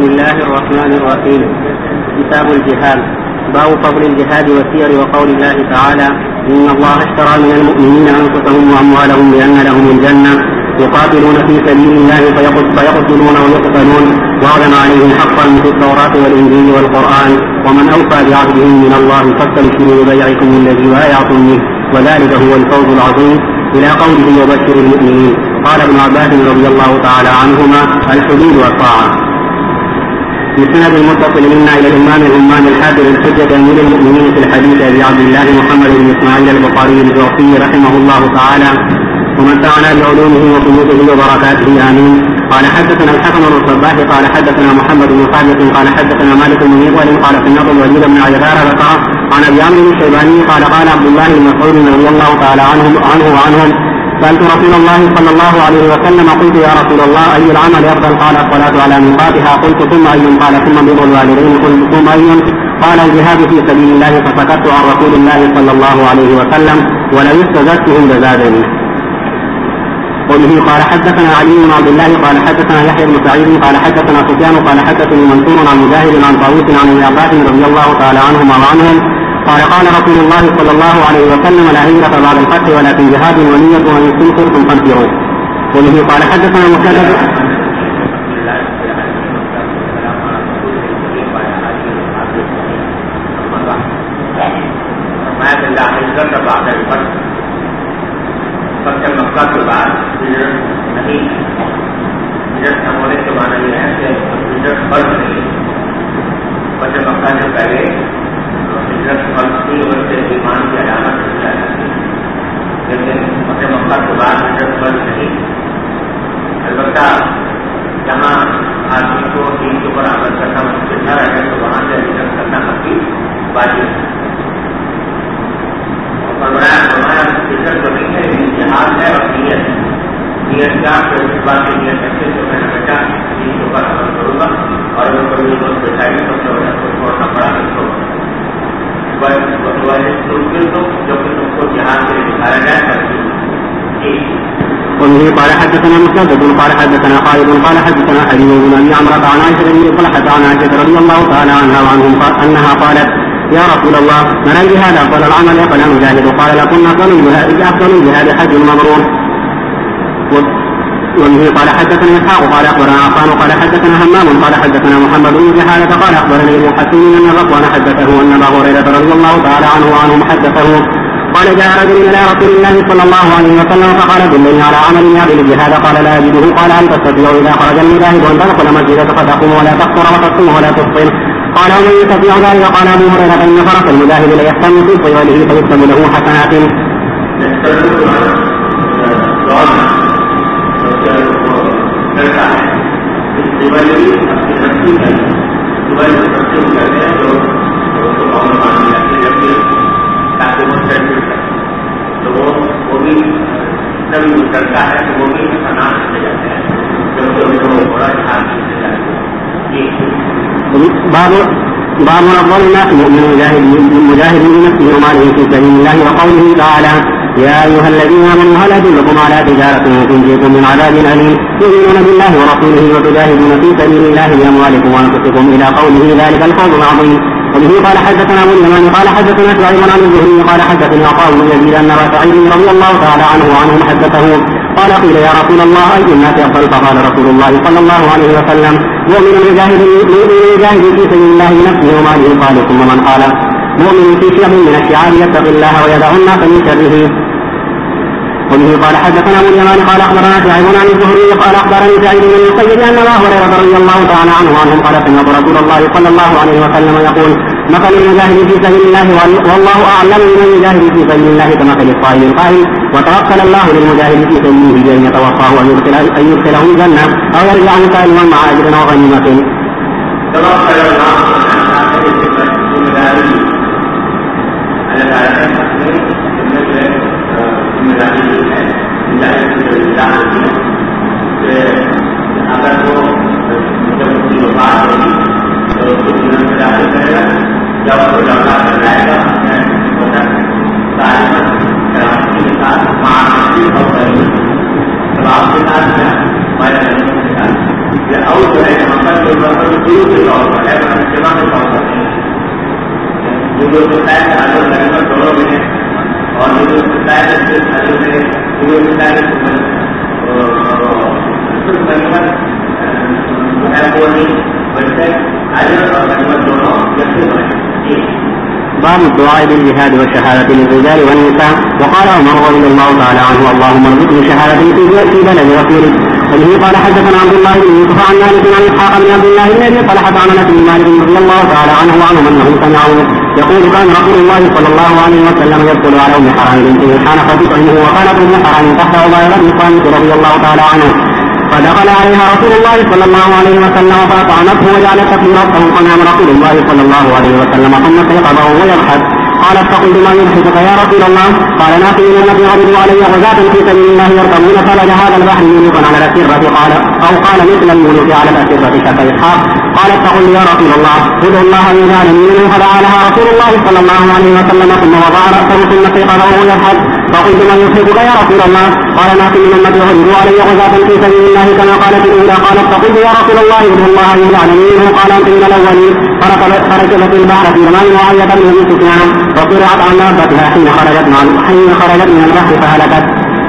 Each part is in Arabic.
الله الرحمن الرحيم. كتاب الجهاد. باب فضل الجهاد والسير وقول الله تعالى: إن الله اشترى من المؤمنين أنفسهم وأموالهم بأن لهم الجنة يقاتلون في سبيل الله فيقتلون ويقتلون وعدا عليهم حقا في التوراة والإنجيل والقرآن ومن أوفى بعهدهم من الله فاستبشروا ببيعكم الذي بايعتم به وذلك هو الفوز العظيم إلى قوله وبشر المؤمنين. قال ابن عباس رضي الله تعالى عنهما: الحدود والطاعة. بسند المتصل منا إلى الإمام الحافظ الحجة أمير المؤمنين في الحديث أبي عبد الله محمد بن إسماعيل البخاري الجوفي رحمه الله تعالى ومتعنا بعلومه وقيوده وبركاته آمين. قال حدثنا الحسن الصباح قال حدثنا محمد بن ثابت قال حدثنا مالك بن مغول قال سمعت الوليد بن عجلان ذكر عن أبي عمرو الشيباني قال قال عبد الله بن مسعود رضي الله تعالى عنه وعنهم: سألت رسول الله صلى الله عليه وسلم قلت: يا رسول الله أي العمل أفضل؟ قال: الصلاة على ميقاتها. قلت: ثم أي؟ قال: ثم بر الوالدين. قلت: ثم أي؟ قال: الجهاد في سبيل الله. فسكت عن رسول الله صلى الله عليه وسلم ولو استزدتهم لزادني. وبه قال حدثنا علي بن عبد الله قال حدثنا يحيى بن سعيد قال حدثنا سفيان قال حدثني منصور عن مجاهد عن طاووس عن ابن عباس رضي الله تعالى عنهما وعنهم قال: قال رسول الله صلى الله عليه وسلم: لا هجرة بعد الفتح ولكن جهاد ونية وإن استنصرتم فانفروا. وبه قال حدثنا مسدد مکہ کے بعد ہجرت نہیں ہے. ہجرت نہ ہونے کے معنی یہ ہے کہ ہجرت فرض نہیں ہے. فتح مکہ سے پہلے ہجرت فرض تھی اور سے ایمان کی علامت کی جاتی ہے، لیکن فتح مکہ کے بعد ہجرت فرض نہیں. البتہ جہاں آدمی کو دین کے اوپر عمل کرنا ممکن نہ رہے تو وہاں سے ہجرت کرنا کافی واجب ہے. ہمارا ہجرت تو نہیں ہے، جہاد ہے اور نیت ہے. نیت کا پھر اس بات کی نیت رکھے تو میں نے بیٹا دین کے اوپر عمل کروں گا اور اگر کوئی دوست بچائی تو چھوڑنا پڑا نہیں چھوڑا. تو جو کہ تم کو جہاد سے دکھایا جائے کرتی. وبه قال حدثنا مسدد قال حدثنا خالد قال حدثنا حليم بن ابي عمرو عن عائشه بن طلحه عن عائشه رضي الله تعالى عنها وعنهم انها قالت: يا رسول الله نرى الجهاد افضل العمل فلا نجاهد. قال: لكن افضل الجهاد حج مبرور. وبه قال حدثنا اسحاق قال اخبرنا عفان قال حدثنا همام قال حدثنا محمد بن جهاده قال اخبرني ابن حسين ان الركوان حدثه ان ابا هريره رضي الله تعالى عنه وعنهم حدثه قال: جاء رجل الى رسول الله صلى الله عليه وسلم فقال: دلني على عمل يعدل الجهاد. قال: لا اجده. قال: هل تستطيع اذا خرج المجاهد ان تدخل مسجدك فتقوم ولا تفطر وتصوم ولا تفطر؟ قال: ومن يستطيع ذلك؟ قال ابو هريره: ان فرس المجاهد ليهتم في طيوله فيكتب له حسنات. وہ بھی کبھی کرتا ہے تو وہ بھی حسنات سے جاتے ہیں بڑا جہاد سے جاتے ہیں. باب أفضل الناس مؤمن مجاهد بنفسه وماله في سبيل الله وقوله تعالى: يا أيها الذين آمنوا هل أدلكم على تجارة تنجيكم من عذاب أليم تؤمنون بالله ورسوله وتجاهدون في سبيل الله بأموالكم وأنفسكم إلى قوله ذلك الفوز العظيم. وبه قال حدثنا أبو اليمان قال حدثنا شعيب عن الزهري قال حدثني عطاء بن يزيد أن أبا سعيد رضي الله تعالى عنه وعنهم حدثه قال: قيل: يا رسول الله أي الناس أفضل؟ فقال رسول الله صلى الله عليه وسلم: مؤمن يجاهد في سبيل الله بنفسه وماله. قال: ثم من؟ قال: مؤمن في شيء من الشعار يتقي الله ويدع الناس من شره. وبه قال حدثنا ابو اليمان قال اخبرنا شعيب عن الزهري قال اخبرني سعيد بن المسيب ان ابا هريره رضي الله تعالى عنه وعنهم قال: سمعت رسول الله صلى الله عليه وسلم يقول: مثل المجاهد في سبيل الله والله اعلم من المجاهد في سبيل الله كمثل الصائم القائم وتوكل الله للمجاهد في سبيله بان يتوفاه ان يدخله الجنه او يرجع سالما مع اجر وغنيمه. توكل الله اگر وہ جب اس کی وفات ہوگی تو اس کو جنت میں داخل کرے گا. جب وہ لوٹا کر جائے گا کرامتی کے ساتھ معاشی اور ثواب کے ساتھ اور جو ہے مکہ کے اوپر شروع باب الدعاء بالجهاد والشهادة للرجال والنساء. وقال عمر رضي الله تعالى عنه اللهم ارزقني شهادة في بلد رسولك. وبه قال حدثنا عبد الله بن يوسف عن مالك عن اسحاق بن عبد الله بن ابي طلحة عن انس بن مالك رضي الله تعالى عنه وعنهم انه سمعه يقول كان رسول الله صلى الله عليه وسلم يدخل على ام حرام بنت ملحان فتطعمه وكانت ام حرام تحت عبيد بن صامت رضي الله تعالى عنه فدخل عليها رسول الله صلى الله عليه وسلم فأطعمته وجعلت في ربه فنام رسول الله صلى الله عليه وسلم ثم استيقظ وهو يضحك. قالت فقلت ما يضحكك يا رسول الله؟ قال ناس من الذي عرضوا علي غزاة في سبيل الله يركبون فلج هذا البحر ملوكا على الأسرة قال مثل الملوك على الأسرة شك إسحاق. قالت فقلت يا رسول الله ادعو الله ان يجعل منه فدعا لها رسول الله صلى الله عليه وسلم ثم وضع رأسه ثم استيقظ وهو يضحك. فقلت من يضحكك يا رسول الله؟ قال ناس من الذي عرضوا علي غزاة في سبيل الله كما قالت الأولى. قالت فقلت يا رسول الله ادعو الله ان يجعل منه. قال انت من الأولين. فركبت البحر في زمان معاوية بن ابي سفيان وقرعت عن دابتها حين خرجت من البحر فهلكت.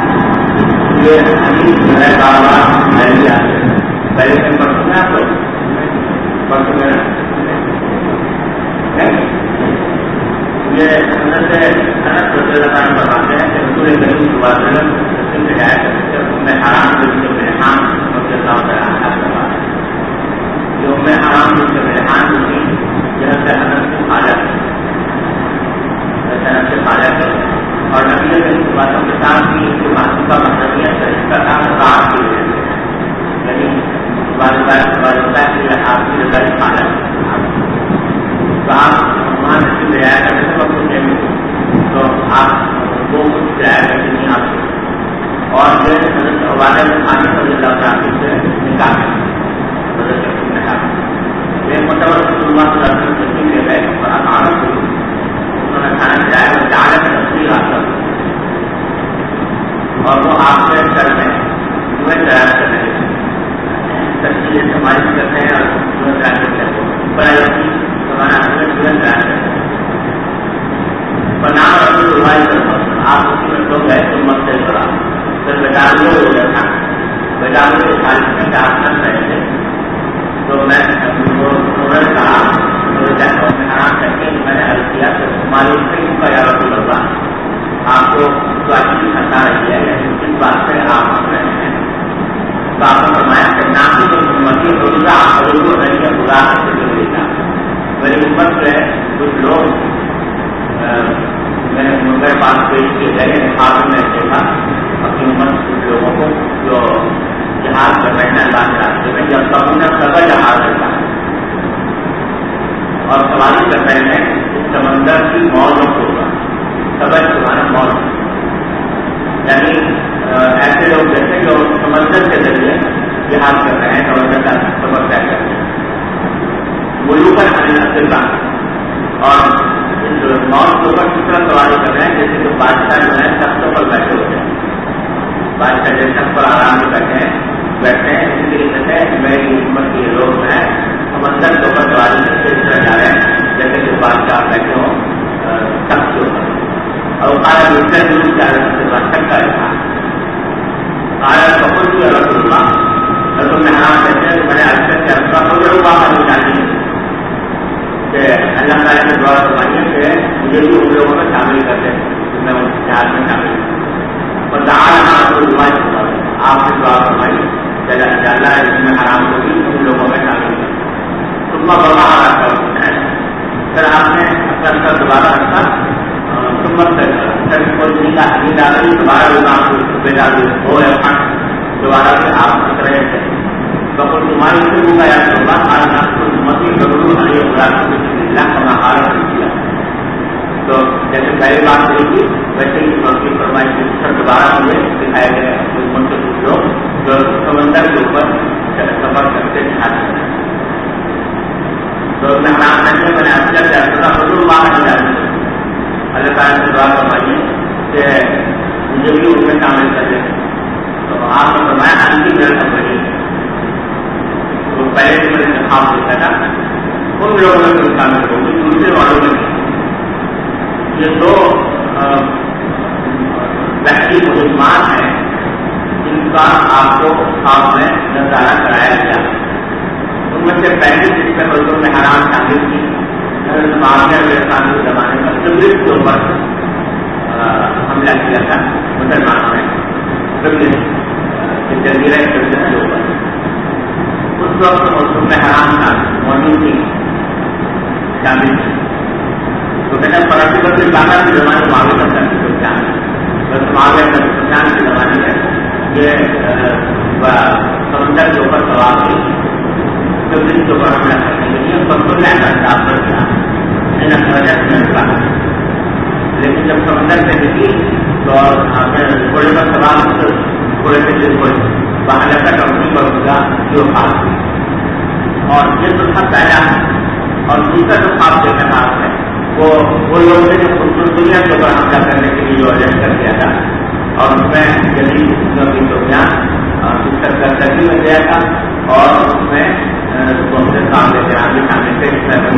اور نبی کے باتوں کے ساتھ بھی جو باتوں کا مطلب یہ ہے اس کا کام رات کے لیے یعنی والدہ کی آپ کی رضائی حالت تو آپ وہاں سے رعایا کرتے ہیں وقت تو آپ وہ رعایا کرتے نہیں آپ سے اور جو والدہ میں آنے کا اللہ تعالیٰ سے نکالیں ایک مطلب اللہ صلی لے گئے اور آپ عادت ہوئی کھانا کھلایا اور جانا تفصیل آتا اور وہ آپ کے سر میں جوئیں تیار کر رہے ہیں تفصیل استعمال کرتے ہیں اور جوئیں تیار کرتے ہیں بڑا یقین ہمارا جوئیں تیار کرتے ہیں بنا رسول اللہ آپ اسی میں تو گئے تو مت سے پڑا پھر بیٹالو ہو گیا تھا بیٹالو کے خالی میں کام کر رہے تھے تو میں کہا حرام کر کے میں نے حل کیا تو معلوم نہیں کا یا رسول اللہ آپ کو اچھی خطا رہی ہے اس بات سے آپ رہے ہیں تو آپ نے فرمایا کہ نام کی تو امتی روزہ ضرور نہیں ہے برا سے ضروری تھا میری امت سے کچھ لوگ میرے پاس پیش کیے گئے آپ نے دیکھا اپنی امت کچھ لوگوں کو جو جہاز کر رہے ہیں اللہ کے راستے میں جب تک انہیں سبا جہاز رہتا ہے اور سواری کر رہے ہیں سمندر کی موت ہوگا سبق تمہارا موت یعنی ایسے لوگ جیسے جو سمندر کے ذریعے جہاز کر رہے ہیں سمندر کا سبق طے کر رہے ہیں ملوکن حاصل کا اور موت کے اوپر کس طرح سواری کر رہے ہیں جیسے جو بادشاہ جو ہے تختوں پر بیٹھے ہوتے ہیں بادشاہ جیسے چھت پر آرام سے بیٹھے ہیں اس لیے کہتے ہیں کہ میری حکومت کے لوگ ہیں سمندر کے اوپر سواری کرتے اس طرح جا رہے ہیں جیسے کہ بادشاہ بیٹھے ہوں تخت کے اوپر اور کارا ملکر ضرور جا رہے ہیں تک کا رہا کارا بہت ہی رسول اللہ رسول میں حرام کہتے ہیں میں نے آج تک کہ اپنا خود روا کرنی چاہیے کہ اللہ تعالیٰ نے دعا فرمائیے کہ مجھے بھی ان لوگوں میں شامل کرتے میں ان جہاز میں شامل اور آپ نے دعا فرمائی اللہ اس میں حرام ہوگی ان لوگوں میں شامل کر تم بڑا حرام کرو پھر آپ نے اپنا دوبارہ رکھا دوبارہ سے آپ ہنس رہے تھے بکر تمہاری سے ہوگا یا تو جیسے پہلی بات ہوئی تھی ویسے ہی فرمائی دوبارہ مجھے دکھائے گئے ان سے کچھ لوگ جو سمندر کے اوپر سفر کرتے دکھاتے ہیں تو میں حرام کرنے میں نے اچھا کیا حضور وہاں نہیں جاتی اللہ تعالیٰ سے دعا فرمائیے کہ مجھے بھی ان میں شامل کر دیں تو آپ نے فرمایا انتی میرا سمجھیے تو پہلے سے میں نے خواب دیکھا تھا ان لوگوں میں بھی شامل ہوگی دوسرے والوں میں نہیں یہ دو ویکتی مسلمان ہیں پہلے جس میں مردوں میں حرام شامل تھی معاویہ کے زمانے میں تبلیغ کے اوپر حملہ کیا تھا مسلمانوں نے جزیرہ کے اوپر. اس وقت مردوں میں حرام موجود تھی شامل تھی. تو کہتے ہیں فرانسی پر پاکستان کے زمانے معاویہ کا بس معاویہ کا سلطان کے زمانے میں یہ سمندر کے اوپر سوار ہوئی تبلیغ کے اوپر حملہ کرنے کے لیے پسند کر لیکن جب سمندر سے نکلی تو گھوڑے پر سوار گھوڑے سے دل ہوئے وہاں جب تک کمپنی پر ہوگا جو خاص ہوئی. اور یہ تو سب پہلا اور دوسرا جو خواب دیکھا تھا آپ نے وہ لوگ نے جو خوبصورت دنیا کے اوپر حملہ کرنے کے لیے جو اجنٹ کر دیا تھا اور اس میں جدید کردگی میں گیا تھا اور اس میں سامنے سے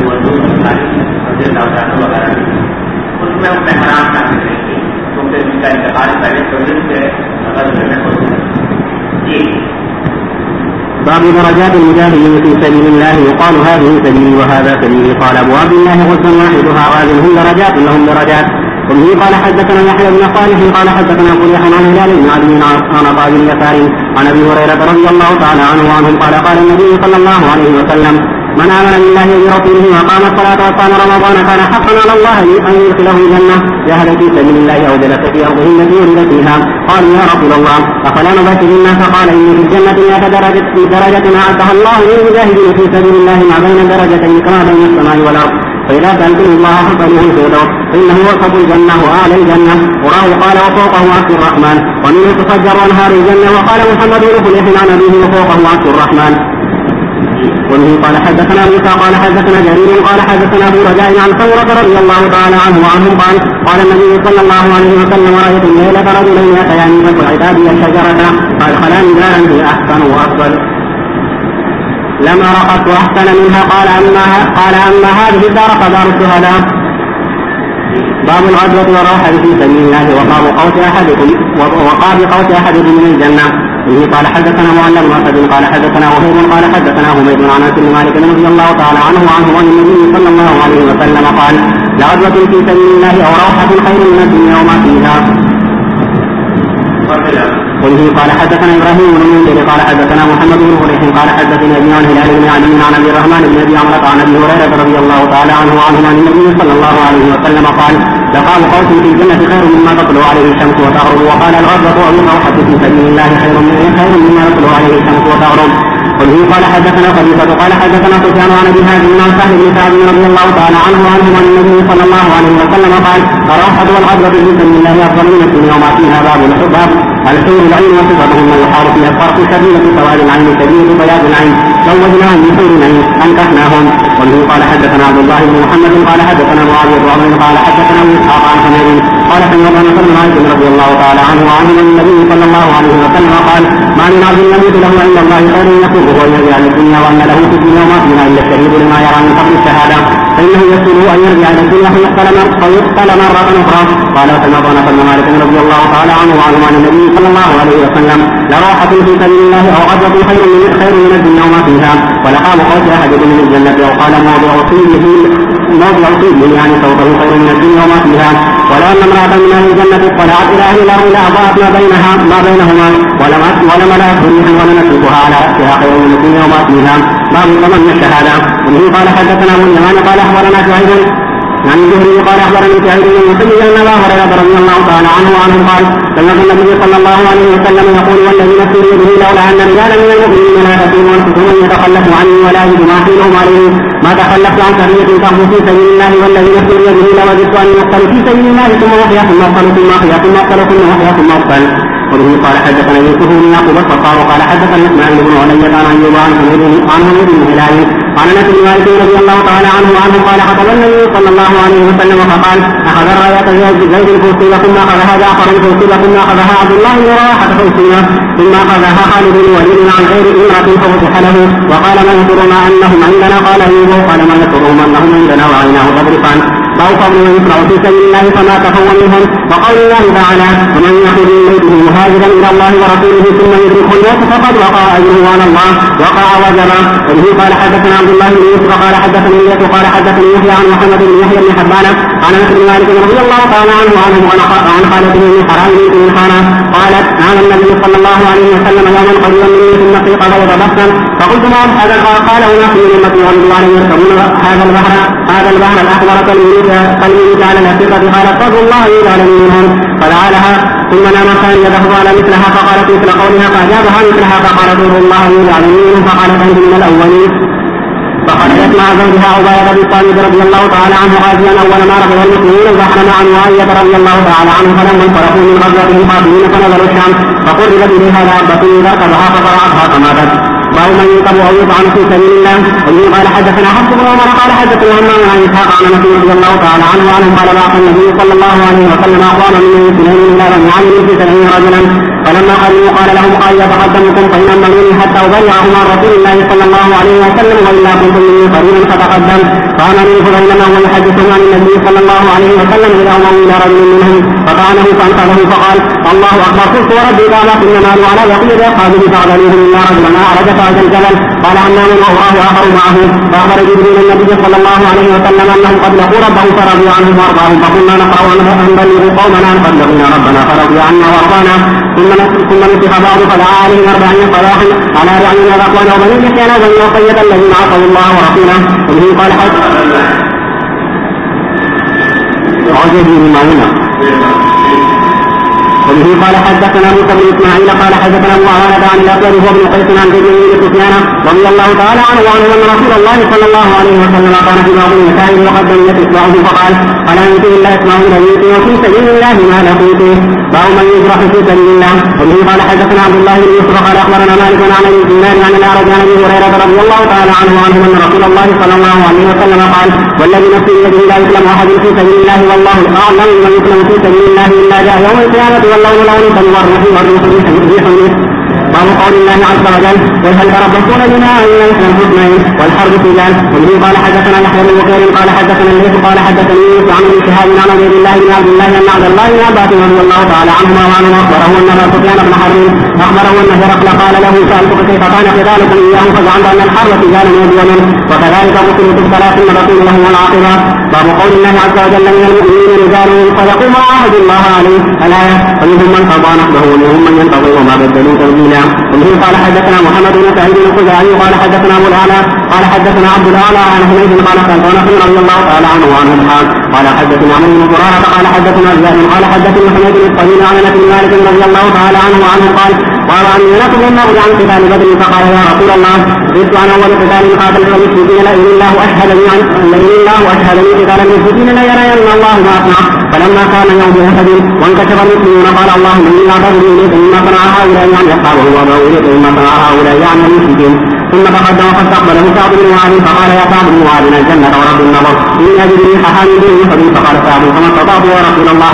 وغیرہ اس میں ان میں حرام شامل نہیں تھی کیونکہ ان کا انتقال پہلے تبلیغ سے کرنے کو. جی باب درجات المجاهدين في سبيل الله يقال هذه سبيلي وهذا سبيلي. قال ابو عبد الله غصن واحدها غاز هم درجات لهم درجات. وبه قال حدثنا يحيى بن صالح قال حدثنا فليح عن هلال بن عدي عن عطاء بن يسار عن ابي هريره رضي الله تعالى عنه وعنهم قال قال النبي صلى الله عليه وسلم من آمن بالله ورسوله وقام الصلاة وصام رمضان كان حقا على الله أن يدخله الجنة جاهد في سبيل الله أو جلس في أرضه التي ولد فيها. قالوا يا رسول الله أفلا نبشر الناس؟ قال إن في الجنة 100 درجة أعدها الله للمجاهدين في سبيل الله ما بين درجتين كما بين السماء والأرض. فإذا سألتم الله فاسألوه الفردوس فإنه وسط الجنة وأعلى الجنة. وراه قال وفوقه عرش الرحمن ومنه تفجر أنهار الجنة. وقال محمد بن فليح عن أبيه وفوقه عرش الرحمن. وبه قال حدثنا موسى قال حدثنا جرير قال حدثنا ابو رجاء عن ثورة رضي الله تعالى عنه وعنهم قال النبي صلى الله عليه وسلم رأيت الليلة رجلين يتيان فسعدا بي الشجرة فادخلا دارا هي أحسن وأفضل لما رأت أحسن منها. قال أما هذه الدار فدار الشهداء. باب الغزوة والروحة في سبيل الله وقاب قوس أحدكم من الجنة. به قال حدثنا معلم بن اسد قال حدثنا وهيب قال حدثنا حميد عن انس بن مالك رضي الله تعالى عنه وعنه عن النبي صلى الله عليه وسلم قال لغزوة في سبيل الله او روحة خير من الدنيا وما فيها. وبه قال حدثنا ابراهيم بن منذر قال حدثنا محمد بن فليح قال حدثنا ابي عن هلال بن عدي عن ابي الرحمن بن ابي عمرو عن ابي هريره رضي الله تعالى عنه وعنه عن النبي صلى الله عليه وسلم قال لقام قوس في الجنة خير مما تطلع عليه الشمس وتغرب. وقال الغزوة او الروحة في سبيل الله خير مما تطلع عليه الشمس وتغرب. وبه قال حدثنا خليفة قال حدثنا سفيان عن ابي هازم عن سهل بن سعد رضي الله تعالى عنه وعنه عن النبي صلى الله عليه وسلم قال الروحة والغزوة في سبيل الله افضل من الدنيا وما فيها. باب الحباب الحور العين وصفتهن يحار فيها الفرق شديدة سواد العين شديد بياض العين زوجناهم بحور العين انكحناهم. وبه قال حدثنا عبد الله بن محمد قال حدثنا معاوية بن قال حدثنا اسحاق عن حميد قال سمعنا بن مالك رضي الله تعالى عنه وعنه عن النبي صلى الله عليه وسلم قال ما من عبد يموت له عند الله خير يسوقه ان يرجع للدنيا وان له في الدنيا وما فيها الا الشهيد لما يرى من قبل الشهاده فانه يسوله ان يرجع للدنيا فيقتل مرة اخرى. قال سمعنا بن مالك رضي الله تعالى عنه وعنه عن النبي صلى الله عليه وسلم لراحة في سبيل الله او غزوة خير من الدنيا وما فيها. ولقام قوس احدكم من الجنة او قال موضع صيده يعني صوته خير من الدنيا وما فيها. ولو ان امرأة من اهل الجنة اطلعت الى اهل الارض لاضاءت ما بينهما ولملأت ريحا ولنسلكها على رأسها خير من الدنيا وما فيها. باب ضمن الشهادة. وبه قال حدثنا ابو اليمان قال اخبرنا شعيب عن الزهري قال اخبرني سعيد بن المسيب ان ابا هريرة رضي الله تعالى عنه قال سمعت النبي صلى الله عليه وسلم يقول والذي نفسي بيده لولا ان رجالا من المؤمنين لا تقيموا انفسهم يتخلفوا عني ولا يجد ما حيلهم عليه ما تخلفت عن سرية تخرج في سبيل الله والذي نفسي بيده لوجدت ان يقتل في سبيل الله ثم احيا ثم اقتل ثم احيا ثم اقتل ثم احيا ثم اقتل. وبه قال حدثنا يوسف بن يعقوب الصقار قال حدثنا اسماعيل بن علية عن ايوب عن حميد بن هلال عن انس بن مالك رضي الله تعالى عنه قال خطب النبي صلى الله عليه وسلم فقال اخذ الراية زيد الفوسية ثم اخذها جعفر الفوسية ثم اخذها عبد الله بن رواحة فوسية ثم اخذها خالد بن وليد عن غير امرأة فوسح له. وقال ما يسرنا انهم عندنا؟ قال ايوب قال ما يسرهم انهم عندنا وعيناه تضرفان. باب فضل من يقرأ في سبيل الله فما تهون منهم. وقول الله تعالى ومن يخرج من بيته مهاجرا الى الله ورسوله ثم يدركه الموت فقد وقع اجره على الله وقع وجبا. وبه قال حدثنا عبد الله بن يوسف قال حدثني الياس قال حدثني يحيى عن محمد بن يحيى بن حبان عن انس بن مالك رضي الله تعالى عنه وعن خالته بن حرام بن حرام قالت نام النبي صلى الله عليه وسلم يوما قريبا مني ثم قيق غير بحثا فقلت ما هذا قال هنا في امتي ورضوا عنهم يركبون هذا البحر الاحمر كالملوك على الافئده قال اتقوا الله يجعل منهم فلعلها ثم نام ثانية فقال مثلها فقالت مثل قولها فاجابها مثلها فقالت ادعوا الله يجعل منهم فقالت انت من الاولين. فخرجت مع زوجها عبادة بن صامت رضي الله تعالى عنه غازيا اول ما ركب المسلمون البحر مع معاوية رضي الله تعالى عنه فلما انصرفوا من غزوتهم قادمين فنزلوا الشام فقربت اليها دابة ركبها فقرعتها فماتت. باب من ينقب او يطعن في سبيل الله. وبه قال حدثنا حفص بن عمر قال حدثنا همام عن اسحاق عن انس رضي الله تعالى عنه قال بعث النبي صلى الله عليه وسلم اقوام من المسلمين الى بني عامر في 70 رجلا فلما قالوا قال لهم قال يتقدمكم فان امنوني حتى ابايعهم عن رسول الله صلى الله عليه وسلم والا كنتم مني قريبا فتقدم فامنوا بينما هو يحدثهم عن النبي صلى الله عليه وسلم الى امر الى رجل منهم فطعنه فانقذه فقال الله اكبر قلت وربي قال انما على يقين اصحابه فاعذروه الا رجلا اعرج فهذا الجبل قال عمام وأراه آخر معه فأخبر جبريل النبي صلى الله عليه وسلم أنهم قد لقوا ربه فرضي عنهم وأرضاهم فقلنا نقرأ أن بلغوا قومنا قد لقينا ربنا فرضي عنا وأرضانا ثم نسخ بعض فدعا عليهم 40 صلاحا على رعينا الأقوال وبني لحيانا وبني وصية الذين عصوا الله ورسوله. وبه قال وبه قال حدثنا موسى بن اسماعيل قال حدثنا معاذ عن الاسود وهو ابن قيس عن زيد بن سفيان رضي الله تعالى عنه ان رسول الله صلى الله عليه وسلم قال في بعض النساء وقد بنيت اصبعه فقال الا يؤتي الا اسمعه ليؤتي وفي سبيل الله ما لقيته. باب من يجرح في سبيل الله. وبه قال حدثنا عبد الله بن يوسف قال اخبرنا مالك عن ابي الدينار عن الاعرج عن ابي هريره رضي الله تعالى عنه ان رسول الله صلى الله عليه وسلم قال والذي نفسي بيده لا يسلم احد في سبيل الله والله اعلم من يسلم في سبيل الله الا جاء يوم القيامه والله لون فالورح والروح بحمله. باب قول الله عز وجل وهل تربصون بنا الا مثل الحسنين والحرب سجال. وبه قال حدثنا يحيى بن بكير قال حدثنا الليث قال حدثني يوسف عن ابن شهاب عن عبيد الله بن عبد الله ان عبد الله بن عباس رضي الله تعالى عنهما وعنه اخبره ان ابا سفيان بن حرب اخبره ان هرقل قال له سالتك كيف كان قتالكم اياه فزعمت ان الحرب سجال يدون وكذلك قتلت الصلاه ثم رسول الله والعاقبه. باب قول الله عز وجل من المؤمنين رجال صدقوا ما عاهدوا الله عليه الايه ومنهم من قضى نحبه ومنهم من ينتظر وما بدلوا تبديلا. ومنهم قال حدثنا محمد بن سعيد الخزاعي قال حدثنا ابو الاعلى قال حدثنا عبد الاعلى عن حميد قال سالت انس رضي الله تعالى عنه وعنه قال حدثنا عمرو بن زراره قال حدثنا زياد قال حدثنا حميد الطويل عن انس بن مالك رضي الله تعالى عنه وعنه قال عن انس بن مالك عن قتال بدر فقال يا رسول الله جئت عن اول قتال قاتل المشركين لئن الله اشهدني قتال المشركين ليرين الله ما اصنع. فلما كان يوم احد وانكشف المسلمون قال اللهم اني اعتذر اليك مما صنع هؤلاء يعني اصحابه وابوا اليك مما صنع هؤلاء يعني المشركين. ثم تقدم فاستقبله سعد بن معاذ فقال يا سعد بن معاذ الجنه ورب النظر اني اجد ريح حامد يحب. فقال سعد فما استطعت يا رسول الله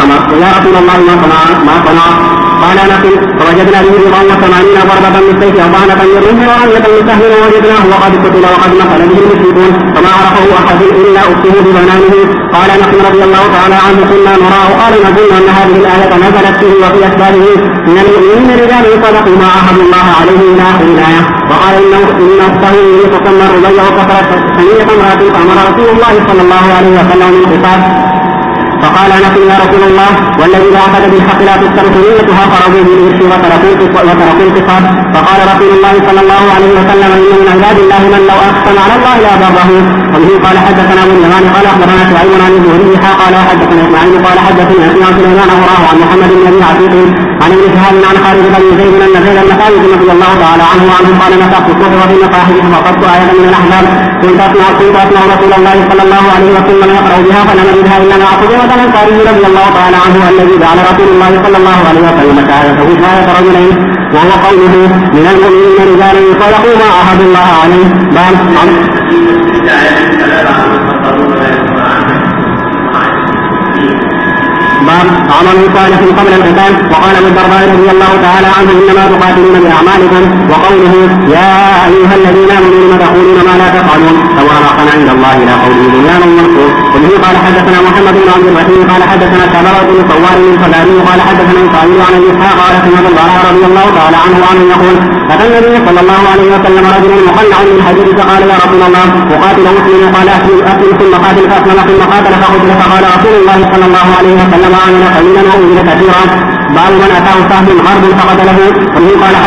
ما صنع. قال نقل فوجدنا به 80 ضربة من سيف أضعنة من رمح ورمية من سهم ووجدناه وقد قتل وقد نقل به المشركون فما عرفه أحد إلا أخته ببنانه. قال نقل رضي الله تعالى عنه كنا نراه قال نظن أن هذه الآية نزلت فيه وفي أسبابه من المؤمنين رجال صدقوا ما عاهدوا الله عليه إلى آخر الآية. وقال إن أخته يتسمى الربيع وكفرت ثنية امرأة فأمر رسول الله صلى الله عليه وسلم بالقصاص. فقال نقل يا رسول الله والذي بعثك بالحق لا تذكر ثنيتها فرضوا بالإرش وتركوا القصاص. فقال رسول الله صلى الله عليه وسلم إن من عباد الله من لو أقسم على الله لا بره. وبه قال حدثنا ابن اليمان قال أخبرنا شعيب عن الزهري قال حدثنا إسماعيل قال حدثنا عن سليمان وراه عن محمد بن أبي عتيق عن ابن شهاب عن خالد بن زيد أن زيد بن خالد رضي الله تعالى عنه قال مسحت الصحف في المصاحف فقدت آية من الأحزاب كنت أسمع رسول الله صلى الله عليه وسلم يقرأ بها فلم أجدها إلا معقوبة الأنصاري رضي الله تعالى عنه الذي جعل رسول الله صلى الله عليه وسلم شهادته شهادة رجلين وهو قوله من المؤمنين رجال صدقوا ما عاهدوا الله عليه. باب عمل صالح قبل القتال. وقال ابو الدرداء رضي الله تعالى عنه انما تقاتلون باعمالكم وقوله يا ايها الذين امنوا لم تقولون ما لا تفعلون كبر مقتا عند الله الى قوله بنيان مرفوع. وبه قال حدثنا محمد بن عبد الرحيم قال حدثنا شعبة بن صوار الفزاري قال حدثنا اسماعيل عن اسحاق قال سمعت البراء رضي الله تعالى عنه يقول اتى النبي صلى الله عليه وسلم رجل مقلع من الحديد فقال يا رسول الله اقاتل مسلما قال اسلم ثم قاتل فاسلم ثم قاتل فقتل فقال رسول الله صلى الله عليه وسلم عمل قليلا واجر كثيرا. باب من اتاه سهم حرب فقتله. وبه قال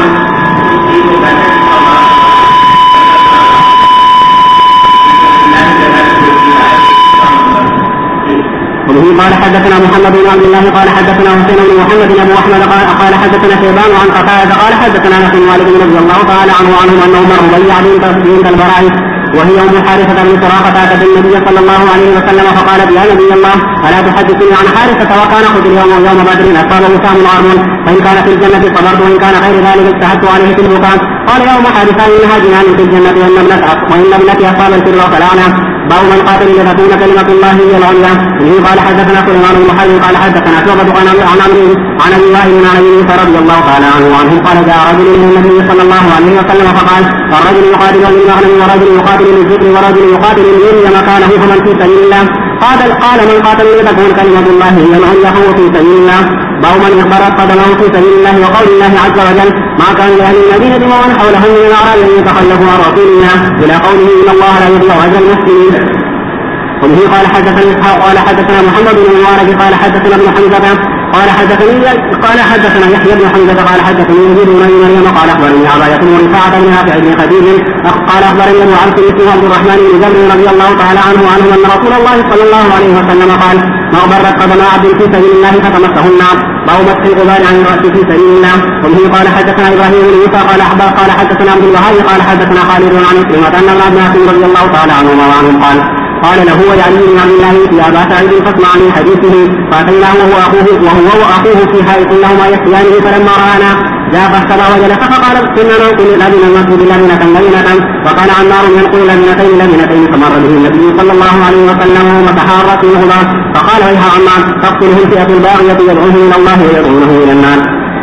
قال حدثنا محمد بن عبد الله قال حدثنا حسين بن محمد ابو احمد قال حدثنا شيبان عن قتادة قال حدثنا انس بن مالك رضي الله تعالى عنه انه مر ربيع بنت البراء وهي ام حارثة بن سراقة اتت النبي صلى الله عليه وسلم فقالت يا نبي الله الا تحدثني عن حارثة وكان قتل يوم بدر اصابه سهم عرض فان كان في الجنة صبرت وان كان غير ذلك اجتهدت عليه في البكاء. قال يوم حارثة انها جنان في الجنة وان ابنتي اصاب السر فلعنه. باب من قاتل لتكون كلمة الله هي العليا. وبه قال حدثنا سليمان بن حرب قال حدثنا شعبة عن ابي وائل عن ابي موسى رضي الله تعالى عنه قال جاء رجل الى النبي صلى الله عليه وسلم فقال الرجل يقاتل للمغنم ورجل يقاتل للذكر ورجل يقاتل ليري مكانه فمن في سبيل الله. قال من قاتل لتكون كلمة الله هي العليا فهو في سبيل الله. باب من اخبرت قدمه في سبيل الله وقول الله عز وجل ما كان لاهل المدينة ومن حولهم من الاعراب ان يتخلفوا عن رسول الله الى قوله ان الله لا يضيع اجر المحسنين. وبه قال حدثنا اسحاق قال حدثنا محمد بن المبارك قال حدثنا ابن حمزة قال حدثنا يحيى بن حمزة قال حدثني يزيد بن مريم قال اخبرني عباية بن رفاعة بن نافع بن خديج قال اخبرني ابو عبد اسمه عبد الرحمن بن جابر رضي الله تعالى عنه ان رسول الله صلى الله عليه وسلم قال ما غبرت قدم عبد في سبيل الله فتمسه النار. باب مسح الغبار عن الراس في سبيل الله. وبه قال حدثنا ابراهيم بن موسى قال حدثنا عبد الوهاب قال حدثنا خالد عن عكرمة ان ابن عباس رضي الله تعالى عنهما وعنهم قال له ولعلي بن عبد الله يا ابا سعيد فاسمع من حديثه. فاتيناه وهو واخوه في حائط لهما يحيانه فلما رانا جاء فاستوى وجلس فقال كنا ننقل الذين المسجد لبنة بينة وكان عمار ينقل لبنتين فمر به النبي صلى الله عليه وسلم وتحارت منهما فقال ويها عمار تقتله الفئة الباغية يدعوه الى الله ويدعونه الى النار.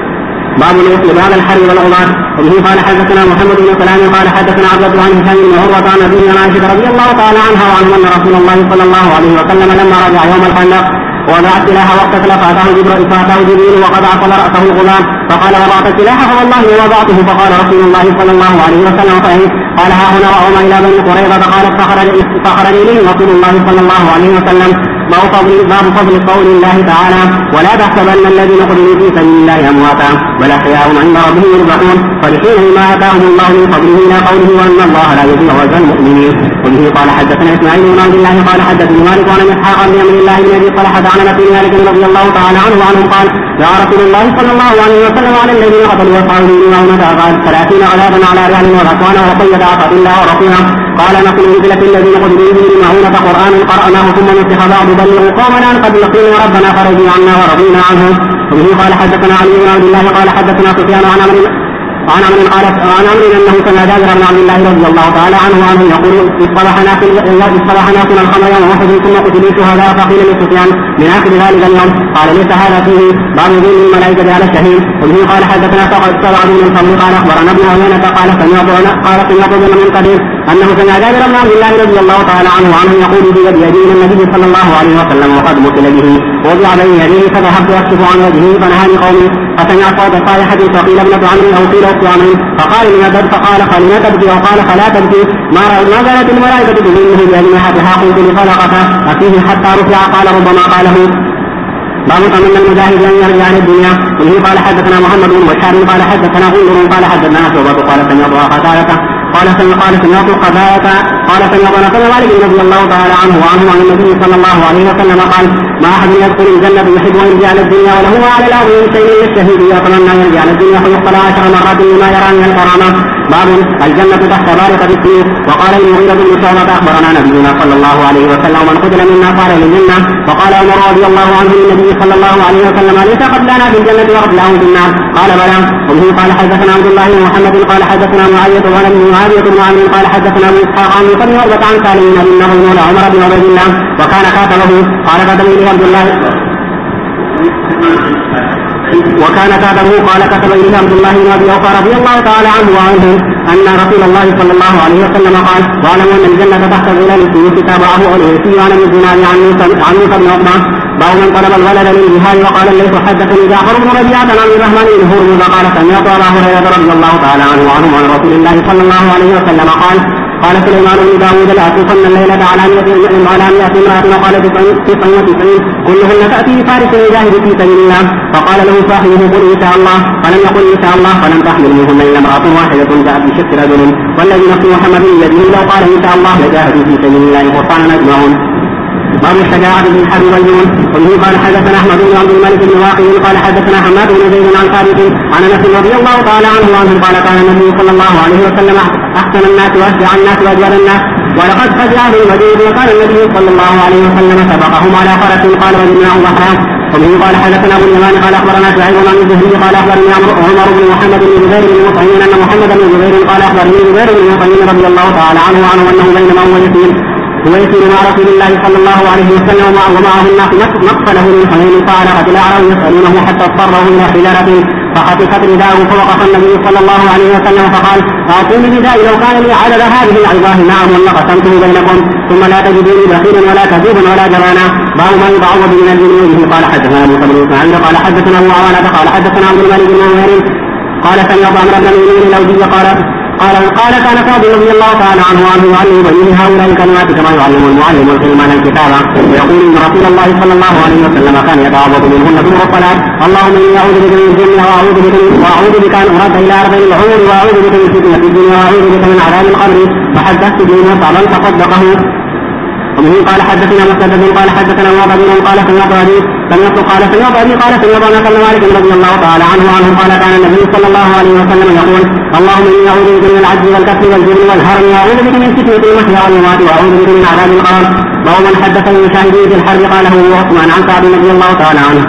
باب الوصل بعد الحرب والعباد. وبه قال حدثنا محمد بن سلام قال حدثنا عبد عن هشام بن عروة عن ابي عائشة رضي الله تعالى عنها وعنه ان رسول الله صلى الله عليه وسلم لما رجع يوم الخندق وضع السلاح واقتتل فاتاه جبريل وقد عصل راسه الغلام فقال وضعت السلاح فوالله وضعته. فقال رسول الله صلى الله عليه وسلم فإن قال ها هنا وأومى الى بني قريظة قالت فخرج اليه رسول الله صلى الله عليه وسلم. باب فضل قول الله تعالى ولا تحسبن الذين قتلوا في سبيل الله امواتا بل احياء عند ربهم يرزقون فرحين بما اتاهم الله من فضله الى قوله وان الله لا يضيع اجر المؤمنين. وبه قال حدثنا اسماعيل بن عبد الله قال حدثني مالك عن اسحاق بن امر الله بن ابي طلحة عن انس بن مالك رضي الله تعالى عنه قال يا رسول الله صلى الله عليه وسلم على الذين قتلوا واصحابه يوم قال 30 عذابا على رجال وغسوان وقيد عصا الله ورسوله. قال نقل انزلت الذين قتلوا به معونة قرآن قرأناه ثم نسخ بعض بلغوا قومنا قد لقينا ربنا فرجوا عنا ورضينا عنه. وبه قال حدثنا علي بن عبد الله قال حدثنا سفيان عن عمرو قال عن عمرو انه سمع جابر بن عبد الله رضي الله تعالى عنه يقول اصطلح ناس الخمر يوم احد ثم قتلوا شهداء فقيل لسفيان من اخر ذلك اليوم قال ليس هذا فيه باب دين الملائكه على الشهيد. وبه قال حدثنا سبعة بن الفضل قال اخبرنا ابن عيينة قال سمعت من قدير انه سمع جابر بن عبد الله رضي الله تعالى عنه يقول بيده النبي صلى الله عليه وسلم وقد مثل به وضع بين يديه فذهبت اكشف عن وجهه فنهاني قومي فسمع صوت صائحة فقيل ابنة عمرو او قيل اخت عمرو فقال لمدد فقال فلم تبكي وقال فلا تبكي ما زالت الملائكة تظنه بأجنحتها قلت لخلقته ففيه حتى رفع قال ربما قاله. باب من المجاهد ان يرجع عن الدنيا. وبه قال حدثنا محمد بن بشار قال حدثنا غندر قال حدثنا شعبة قال سمعت قتادة قال سمعت قتادة قال سمعت مالك رضي الله تعالى عنه عن النبي صلى الله عليه وسلم قال ما احد يدخل الجنة يحب ان يرجع على الدنيا وله على الارض من شيء للشهيد يتمنى ان يرجع على الدنيا فيقتل 10 مرات لما يرى من الكرامة. باب الجنة تحت بارقة السيوف. وقال المغيرة بن شعبة اخبرنا نبينا صلى الله عليه وسلم من قتل منا قال للجنة. وقال عمر رضي الله عنه للنبي صلى الله عليه وسلم ليس قتلنا في الجنة وقتلهم في النار قال بلى. وبه قال حدثنا عبد الله بن محمد قال حدثنا معاوية بن عمرو قال حدثنا ابو اسحاق عن بن عقبة عن سالم انه مولى عمر بن عبد الله وكان كاتبه قال كتب لي عبد الله وكان كاتبه قال كتب إليه عبد الله بن أبي أوفى رضي الله تعالى عنه وعنه أن رسول الله صلى الله عليه وسلم قال واعلموا أن الجنة تحت ظلال السيوف تابعه الهيثي عن ابن دينار عن موسى بن عقبة باب من طلب الولد للجهاد وقال الليث حدثني جعفر بن ربيعة عن الرحمن بن هرمز قال سمعت أبا هريرة رضي الله تعالى عنه عن رسول الله صلى الله عليه وسلم قال سليمان بن داود لا أطوفن الليلة على 100 امرأة وقال 99 كلهن تأتي بفارس يجاهد في سبيل الله فقال له صاحبه قل إن شاء الله فلم يقل إن شاء الله فلم تحمل منهن إلا امرأة واحدة جاءت بشق رجل والذي نفس محمد بيده لو قال إن شاء الله لجاهد في سبيل الله وقال أجمعون. باب الشجاعة في الحرب والجنون. وبه قال حدثنا أحمد بن عبد الملك بن واقع قال حدثنا حماد بن زيد عن ثابت عن أنس رضي الله تعالى عنه قال كان النبي صلى الله عليه وسلم أحسن الناس وأشجع الناس وأجود الناس ولقد فزعه المجيد وقال النبي صلى الله عليه وسلم سبقهم على فرس قال وجدناه ظهرا. وبه قال حدثنا ابو اليمان قال اخبرنا شعيب عن الزهري قال اخبرني عمر بن محمد بن جبير بن مطعم ان محمد بن جبير قال اخبرني جبير بن مطعم رضي الله تعالى عنه انه بينما هو يسير مع رسول الله صلى الله عليه وسلم ومعه الناس مقتله من حنين فعلقت الاعراب يسالونه حتى اضطره الى حجاره فخطفت رداءه فوقف النبي صلى الله عليه وسلم فقال اعطوني ردائي لو كان لي عدد هذه العظام نعم ولقسمته بينكم ثم لا تجدوني بخيلا ولا كذوبا ولا جبانا. باب ما يتعوض من الجنود. قال حدثنا موسى بن اسماعيل قال حدثنا ابو عوانة قال حدثنا عبد الملك بن نوير قال سمعت عمرو بن المؤمنين الاوزي قال كان كعب رضي الله تعالى عنه يعلم بنيه هؤلاء الكلمات كما يعلم المعلم الكلمان الكتاب ويقول ان رسول الله صلى الله عليه وسلم كان يتعوض منهن بالمرسلات اللهم اني اعوذ بك من الجن واعوذ بك ان ارد الى ارض العمر واعوذ بك من فتنه الدنيا واعوذ بك من عذاب القبر فحدثت به مصعبا فصدقه. ومن قال حدثنا مسدد قال حدثنا وابد قال سمعت ابي قال سمعت انس بن مالك رضي الله تعالى عنه قال كان النبي صلى الله عليه وسلم يقول اللهم اني اعوذ بك من العجز والكسل والجبن والهرم واعوذ بك من فتنه المحيا والممات واعوذ بك من عذاب القبر. وهو من حدثني شاهدين في الحرب قاله عثمان عن سعد رضي الله تعالى عنه.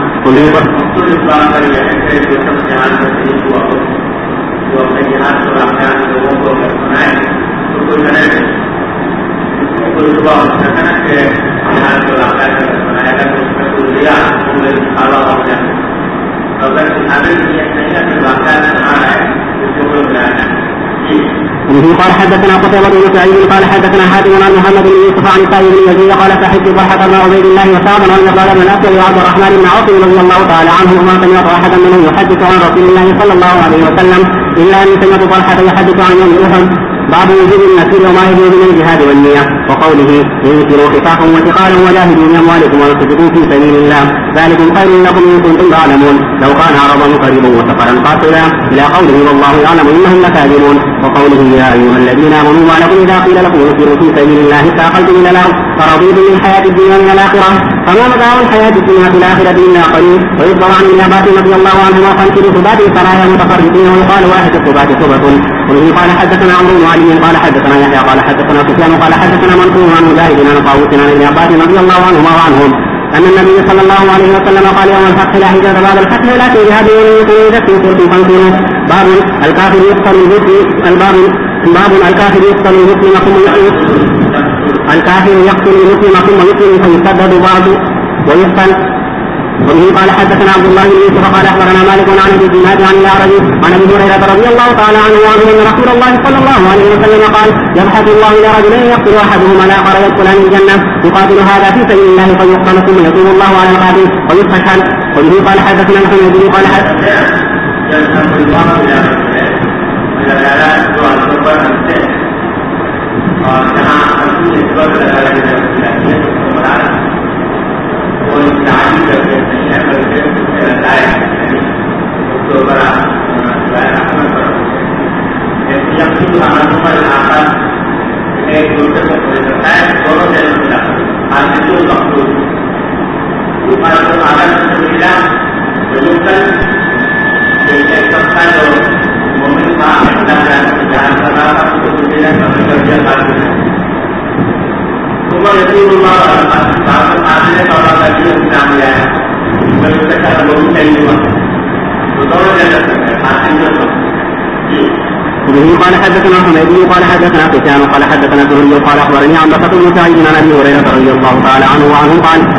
وبه قال حدثنا قتيبة بن سعيد قال حدثنا حاتم عن محمد بن يوسف عن سعيد بن يزيد قال سحبت طلحة بن عبيد الله وسعد عن قال بن الاسود وعبد الرحمن بن عوف رضي الله تعالى عنه وما سمعت احدا منهم يحدث عن رسول الله صلى الله عليه وسلم الا ان سمعت طلحة يحدث عن يوم احد. باب وجوب النسير وما يجوز من الجهاد والنية وقوله انفروا خفافا وثقالا وجاهدوا باموالكم وانفسكم في سبيل الله ذلكم خير لكم ان كنتم تعلمون لو كان عرضا قريبا وسفرا قاصدا الى قوله والله يعلم انهم لكاذبون وقوله يا ايها الذين امنوا ما لكم اذا قيل لكم انفروا في سبيل الله ثاقلتم الى الارض فرضيتم بالحياة الدنيا من الاخره فما متاع الحياة الدنيا في الاخرة الا قليل. ويخبر عن ابن عباس رضي الله عنهما فانفروا ثبات سرايا متفرقين ويقال واحد الثبات ثبت. وبه قال حدثنا عمرو بن علي قال حدثنا يحيى قال حدثنا سفيان قال حدثنا منصور عن مجاهد عن طاووس عن ابن عباس رضي الله عنهما وعنهم ان النبي صلى الله عليه وسلم قال يوم الفتح لا هجرة بعد الفتح ولا جهاد ولا يذكر كنتم فانفروا. باب الكافر يقتل المسلم باب الكافر يقتل المسلم ثم الكافر يقتل المسلم ثم يسلم فيسدد بعض ويقتل. وبه قال حدثنا عبد الله بن يوسف قال اخبرنا مالك عن ابي الزناد عن الاعرج عن ابي هريره رضي الله تعالى عنه ان رسول الله صلى الله عليه وسلم قال يبحث الله الى رجلين يقتل احدهما الاخر يدخلان الجنه يقاتل هذا في سبيل الله فيقتل ثم يتوب الله على القاتل ويستشهد. وبه قال حدثنا محمد بن قال وبه قال حدثنا حميدي قال حدثنا سفيان قال حدثنا زهري قال اخبرني عن بكر بن سعيد عن ابي هريره رضي الله تعالى عنه وعنه قال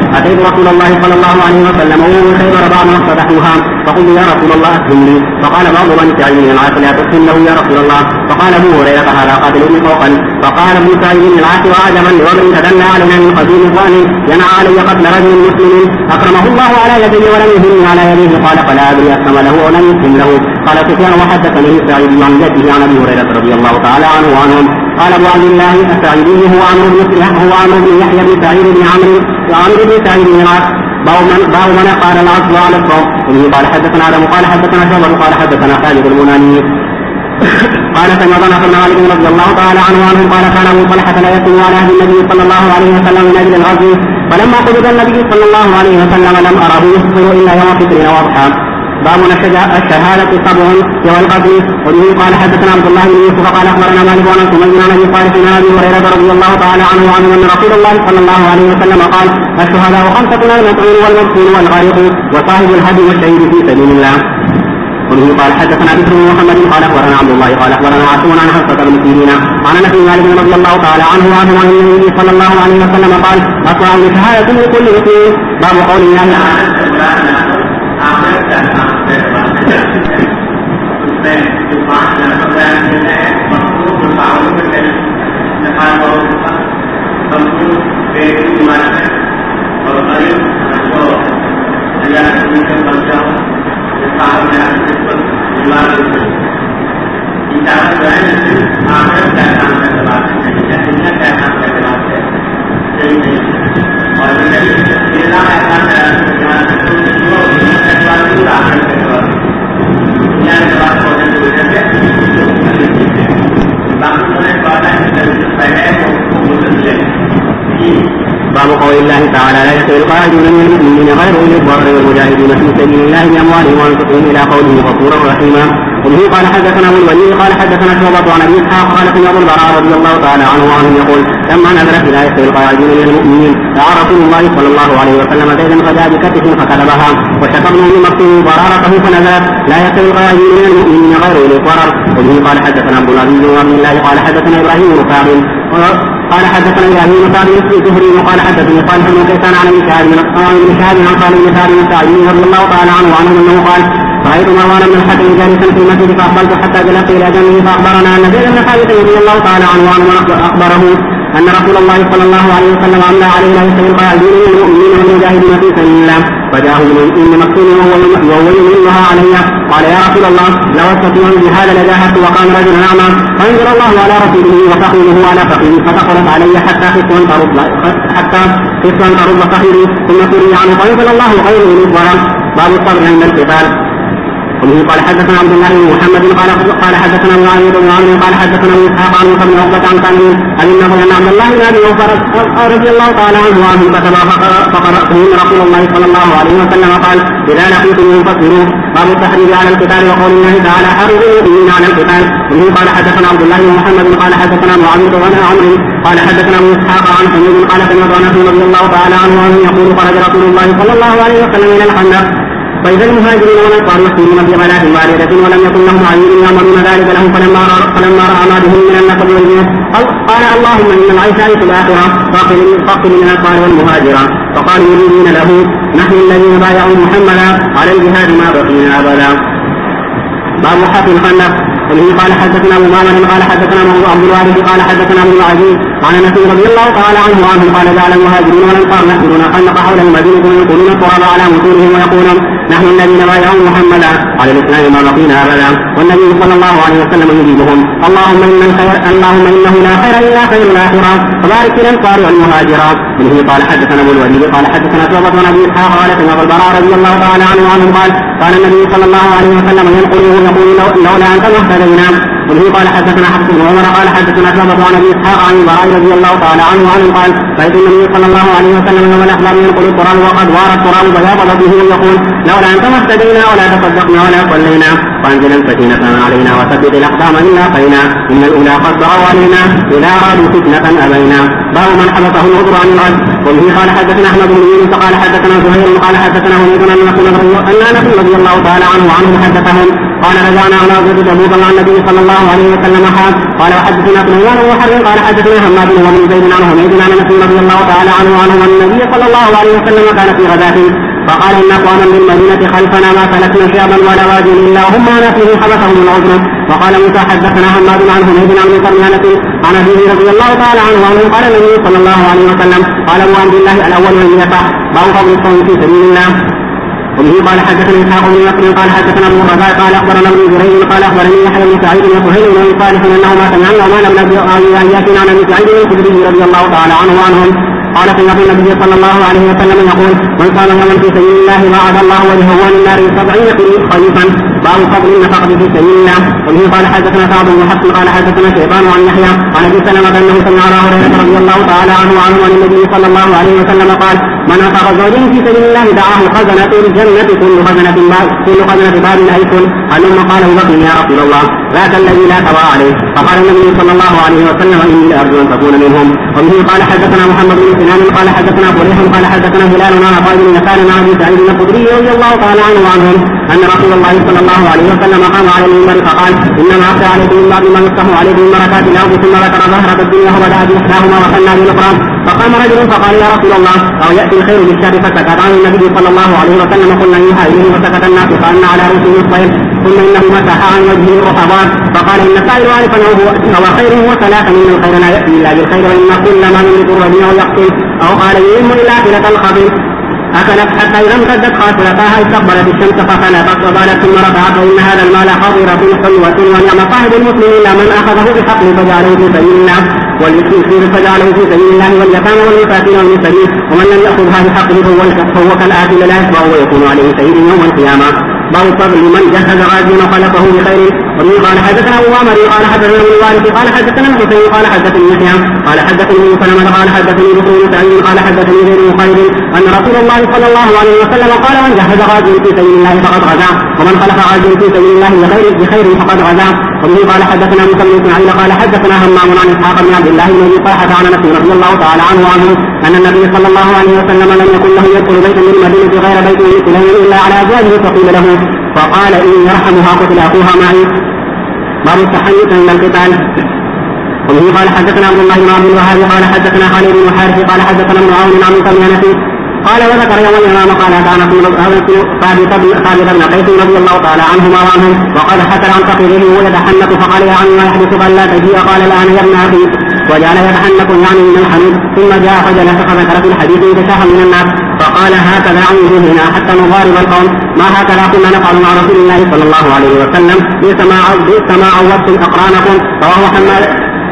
أتيت رسول الله صلى الله عليه وسلم وهو من خيبر بعد ما افتتحوها فقلت يا رسول الله أسلم لي فقال بعض بني سعيد بن العاص لا تسلم له يا رسول الله فقال أبو هريرة هذا قاتل ابن فوقا فقال ابن سعيد بن العاص وعجبا لرجل تدلى علينا من قديم الظالم ينعى علي قتل رجل مسلم أكرمه الله على يديه ولم يهن على يديه قال فلا أدري أسلم له ولم يسلم له. قال سفيان وحدثني سعيد عن جده عن أبي هريرة رضي الله تعالى عنه وعنهم قال أبو عبد الله السعيدي هو عمرو بن يحيى بن سعيد بن عمرو بن سعيد بن العاص باو من قال العصر على الصوم وبه قال حدثنا آدم قال حدثنا شعبة قال حدثنا خالد البناني قال سمعت انس بن مالك رضي الله تعالى عنه قال كان ابو طلحة لا يسلم على عهد النبي صلى الله عليه وسلم من اجل الغزو فلما قبض النبي صلى الله عليه وسلم لم اره يفطر الا يوم فطر واضحى. باب الشهادة سبع والقتل وبه قال حدثنا عبد الله بن يوسف قال اخبرنا مالك عن سمي عن ابي صالح عن ابي هريرة رضي الله تعالى عنه ان رسول الله صلى الله عليه وسلم قال الشهداء 5 المطعون والمبطون والغارق وصاحب الهدي والشهيد في سبيل الله. وبه قال حدثنا بكر بن محمد قال اخبرنا عبد الله قال اخبرنا عاصم عن حفصة بن سيرين عن انس بن مالك رضي الله تعالى عنه عن النبي صلى الله عليه وسلم قال اقرأ بشهادة لكل مسلم. باب قول الله باب قول الله تعالى لا يستوي القاعدون من المؤمنين غير اولي الضرر والمجاهدين في سبيل الله باموالهم وانفسهم الى قوله غفورا رحيما. وبه قال حدثنا ابو الوليد قال حدثنا شعبة عن ابي اسحاق قال سمعت البراء رضي الله تعالى عنه يقول لما نزلت لا يستوي القاعدون من المؤمنين دعا رسول الله صلى الله عليه وسلم زيدا فجاء بكتف فكتبها وشتمه بمقتل ضرارته فنزلت لا يستوي القاعدون من المؤمنين غير اولي الضرر. وبه قال حدثنا عبد العزيز بن عبد الله قال حدثنا ابراهيم بن كعب قال حدثنا ابراهيم بن كعب الزهري وقال حدثني صالح بن كيسان عن ابن شهاب عن خالد بن سعد بن سعيد رضي الله تعالى عنه انه قال رايت مروان بن الحكم جالسا في المسجد فاقبلت حتى جلست الى جنبه فاخبرنا ان زيد بن ثابت رضي الله تعالى عنه اخبره ان رسول الله صلى الله عليه وسلم املى عليه لا يستوي القاعدون من المؤمنين والمجاهدين في سبيل الله فجاءه من مكتوم وهو يمينها علي قال يا رسول الله لو استطيع بهذا لجاهدت وقام رجل اعمى فانزل الله على رسوله وفخذه على فخذه فثقلت علي حتى خصوا ترد فخذي ثم سري عنه فانزل الله غيره للضرر. باب الصبر عند القتال. وبه قال حدثنا عبد الله بن محمد قال حدثنا معاوية بن عمرو قال حدثنا اسحاق عن موسى بن عقبة عن سالم ان عبد الله بن ابي اوفى رضي الله تعالى عنه كتب فقرأته من رسول الله صلى الله عليه وسلم قال اذا لقيتموهم فاصبروا. باب التحريض على القتال وقول الله تعالى حرضوا المؤمنين على القتال. وبه قال حدثنا عبد الله بن محمد قال حدثنا معاوية بن عمرو قال حدثنا اسحاق عن سميد قال سمعت انس رضي الله تعالى عنه يقول خرج رسول الله صلى الله عليه وسلم الى الخندق فإذا المهاجرين والأنصار يحسنون في غلاة واردة ولم يكن لهم عيون يعملون ذلك لهم فلما رأى ما بهم من النقب والجهد قال اللهم إن العيش عيش الآخرة فاقتل من الأنصار والمهاجرة فقالوا يريدون له نحن الذين بايعوا محمدا على الجهاد ما بقينا أبدا. باب حفل الخندق. وبه قال حدثنا ابو معمر قال حدثنا عبد الوارث قال حدثنا ابن العزيز عن انس رضي الله تعالى عنه قال جعل المهاجرون والانصار يحفرون الخندق حول المدينه وينقلون التراب على متونهم ويقولون نحن الذين بايعوا محمدا على الاسلام ما بقينا ابدا. والنبي صلى الله عليه وسلم يجيبهم اللهم انه لا خير الا خير الاخره فبارك الانصار والمهاجرات. وبه قال حدثنا ابو الوليد قال حدثنا شعبة عن ابي اسحاق قال سمع البراء رضي الله تعالى عنه قال النبي صلى الله عليه وسلم ينقله يقول لولا انت مهتدينا. وبه قال حدثنا حفص بن عمر قال حدثنا شعبة عن ابي اسحاق عن البراء رضي الله تعالى عنه قال رايت النبي صلى الله عليه وسلم يوم الاحبار ينقل التراب وقد وار التراب بياض به ويقول لولا انت مهتدينا ولا تصدقنا ولا صلينا وانزل السكينة علينا وثبت الاقدام ان لاقينا ان الاولى قد بغوا علينا اذا ارادوا فتنة ابينا. باب من حبسه العذر عن الرد. وبه قال حدثنا احمد بن يونس قال حدثنا زهير قال حدثنا هنيد ان انس رضي الله تعالى عنه حدثهم قال رجعنا على غزوة تبوك مع النبي صلى الله عليه وسلم قال وحدثنا سليمان بن حرب قال حدثنا حماد بن زيد عن حميد عن انس رضي الله تعالى عنه ان النبي صلى الله عليه وسلم كان في غداة فقال ان اقواما بالمدينة خلفنا ما سلكنا شعبا ولا وادي الا هم على فيه حبسهم العذر. وقال موسى حدثنا حماد عن حميد عن انس عن ابيه رضي الله تعالى عنه انه قال النبي صلى الله عليه وسلم قال ابو عبد الله الاول من يفعل باب فضل الصوم في سبيل الله. وبه قال حدثنا اسحاق بن نصر قال حدثنا ابو الرباع قال اخبرنا ابن جريج قال اخبرني يحيى بن سعيد بن سهيل بن صالح انهما سمعا وما لم نبي اياتنا عن ابي سعيد الخدري رضي الله تعالى عنه وعنهم قال سمعت النبي صلى الله عليه وسلم يقول من صام يوما في سبيل الله وعد الله وجهه عن النار 70 خريفا باب فضل النفقه في سبيل الله. وبه قال حدثنا سعد بن حفص قال حدثنا شيطان عن يحيى عن ابي سلمة انه سمع ابا هريرة رضي الله تعالى عنه عن النبي صلى الله عليه وسلم قال من انفق زوجين في سبيل الله دعاه خزنة الجنة كل خزنة باب ايكل علم قال ابو بكر يا رسول الله ذاك الذي لا ترى عليه فقال النبي صلى الله عليه وسلم اني لارجو ان تكون منهم. وبه قال حدثنا محمد بن سنان قال حدثنا فريح قال حدثنا هلال عن عطاء بن يسار عن ابي سعيد الخدري رضي الله تعالى عنه وعنهم ان رسول الله صلى الله عليه وسلم قام على المنبر فقال انما اخشى عليكم من بعد ما يفتح عليكم بركات الارض ثم ذكر ظهرة الدنيا وبدا باحداهما وصلى بالاخرى فقام رجل فقال يا رسول الله او ياتي الخير بالشر فسكت عن النبي صلى الله عليه وسلم قلنا يوحى اليه وسكت الناس فان على رؤوسهم الطير ثم انه مسح عن وجهه الرحبات فقال ان السائل عارفا هو خير وثلاثا من الخير لا ياتي الا بالخير وان كل ما يملك الربيع يقتل او قال يهم الاخره الخبيث أكلت حتى إذا امتدت خاصرتها استقبلت الشمس فصلت وقالت ثم رفعت وإن هذا المال حاضرة حلوة ونعم صاحب المسلم إلا من أخذه بحقل فجعله في سبيل الله والمسكين فجعله في سبيل الله واليتامى والمساكين والمسلمين ومن لم يأخذها بحقله فهو كالآكل لا يشبع ويكون عليه شهيد يوم القيامة. باب فضل من جهز غازيا وخلفه بخير. ومن قال حدثنا ابو عمر قال حدثنا ابن الوارث قال حدثنا الحسين قال حدثني يحيى قال حدثني ابن سلمة قال حدثني بكر بن سعيد قال حدثني زيد بن خالد ان رسول الله صلى الله عليه وسلم قال من جهز غازيا في سبيل الله فقد غزا ومن خلف غازيا في سبيل الله بخير فقد غزا. ومن قال حدثنا موسى بن اسماعيل قال حدثنا همام عن اسحاق بن عبد الله بن ابي طلحة عن انس رضي الله تعالى عنه ان النبي صلى الله عليه وسلم لم يكن له يدخل بيتا من المدينة غير بيت من الا على ازواجه فقيل له فقال إن يرحمها قتل أخوها معي. باب التحيط من القتال. ومن قال حدثنا عبد الله بن عبد الوهاب قال حدثنا خالد بن حارث قال حدثنا ابن عون عن سفيان قال وذكر يوم الإمام قال كان ثابت بن قيس رضي الله تعالى عنهما وعنهم وقد حسن عن فقيره ويتحنك فقال يا عمي ما يحدثك ألا تجيء قال لا أنا يا ابن أخي وجعل يتحنك يعني من الحنوت ثم جاء فجلس فذكر في الحديث انتشاها من الناس فقال هكذا عن وجوهنا حتى نضارب القوم ما هكذا كنا نفعل مع رسول الله صلى الله عليه وسلم بئس ما عودتم أقرانكم رواه حماد.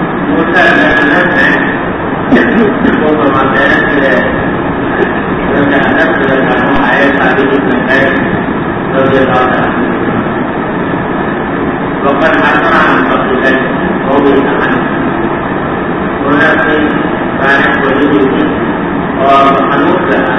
وقد حصل عن فضل قوله عنه هنا في كانت وجوده وحنوط لها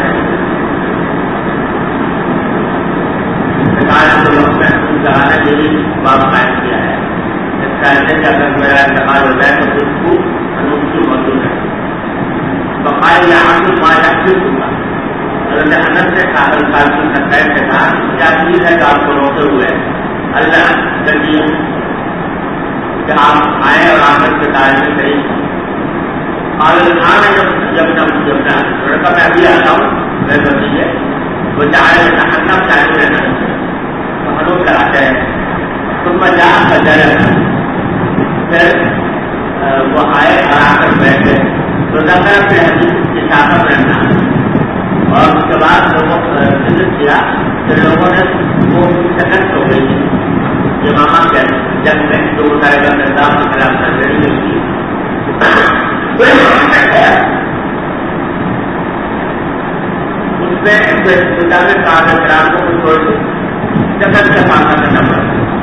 تعالى الله تعالى جديد باب قائم کیا ہے اس کا نتیجہ اگر میرا انتقال ہو جائے تو اس کو حنوط کی موجود ہے بقائے یہاں کی مایا کیوں ہوگا حضرت انس سے قابل قاسم سرکار کے ساتھ کیا چیز ہے کہ آپ کو روکے ہوئے اللہ جلدی کہ آپ آئے اور آمد کے تعلیم صحیح اور جب لڑکا میں ابھی آتا ہوں میں بچی ہے وہ چاہے تحقیق چاہیے رہنا تو حنوط کراتے ہیں خود میں جا کر ڈر پھر وہ آئے اور آ کر بیٹھے تو زیادہ اپنے حدیث کی طاقت رہنا اور اس کے بعد لوگوں وزٹ کیا پھر لوگوں نے وہ سکنڈ ہو گئی تھی امامہ کے جنگ میں جو بتائے گا نظام کے خلاف سرگرمی نہیں کی اس میں مطابق صحابہ کرام کو چھوڑ کے جنگل کا سامنا کرنا پڑا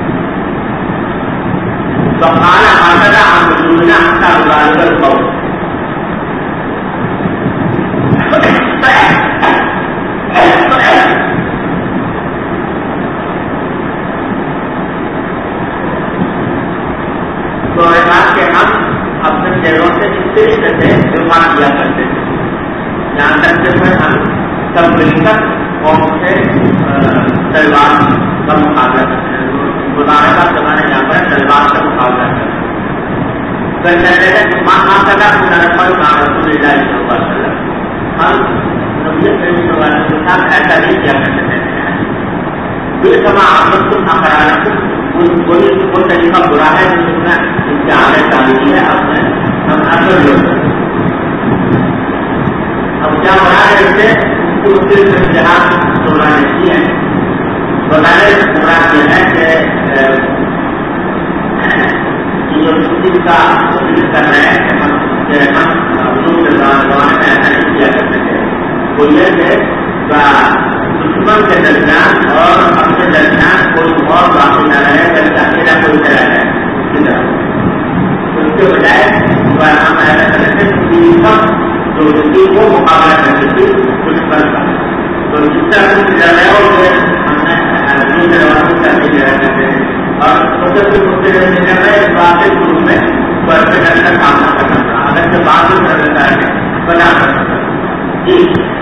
تو کھانا حاصلہ ہم وجودنا حتیٰ غالب القول تو کہ ہم اپنے شہروں سے اس طریقے سے دفاع کیا کرتے تھے جہاں تک کہ پھر ہم سب مل کر قوم سے تلوار کا مقابلہ کرتے ہیں مبارکہ زمانے یہاں پر تلوار کا مقابلہ کرنا. تو کہتے ہیں ماں کا رسول اللہ صلی اللہ علیہ وسلم ہم نبی کریم صلی اللہ علیہ وسلم کے ساتھ ایسا نہیں کیا کرتے تھے. وہ طریقہ برا ہے جس میں امتحان تعلیمی ہے. ہم اثر لوگ اب کیا بنا ہے اس سے اس کے امتحان سونا نہیں ہے. بغیر مراد یہ ہے کہ جو مسلم کا کوشش کر رہے ہیں ہم زمانے میں ایسا نہیں کیا کرتے تھے. وہ یہ کہ دشمن کے درمیان اور اپنے درمیان کوئی اور باقی نہ رہے بلکہ اکیلا کوئی طرح ہے اس کی طرح. اس کے بجائے ہم ایسا کرتے جو دشمن کو مقابلہ کرتی تھی دشمن کا. تو جس طرح کچھ رہے ہو ہم نے روایت کرتے کرتے ہیں اور واقعی گروپ میں بڑھتے کا سامنا کرنا تھا. اگر سے بات کرتا ہے بنا جی.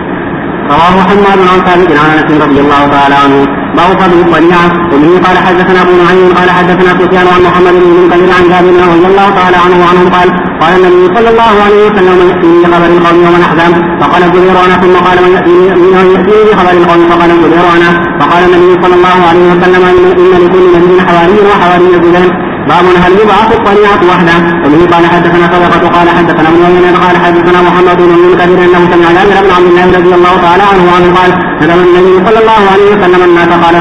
رواه محمد بن ثابت عن انس رضي الله تعالى عنه باب فضل الطليعه. وبه قال حدثنا ابو نعيم قال حدثنا سفيان عن محمد بن منكدر عن جابر رضي الله تعالى عنه قال النبي صلى الله عليه وسلم ياتيني بخبر القوم يوم الاحزاب فقال الزبير انا ثم قال من ياتيني بخبر القوم فقال الزبير انا فقال النبي صلى الله عليه وسلم ان لكل نبي حواري وحواري الزبير. باب هل يبعث الطليعة وحده. وبه قال حدثنا صدقة قال حدثنا ابن عيينة قال حدثنا محمد بن منكدر انه سمع جابر بن عبد الله رضي الله تعالى عنه قال ندم النبي صلى الله عليه وسلم الناس قال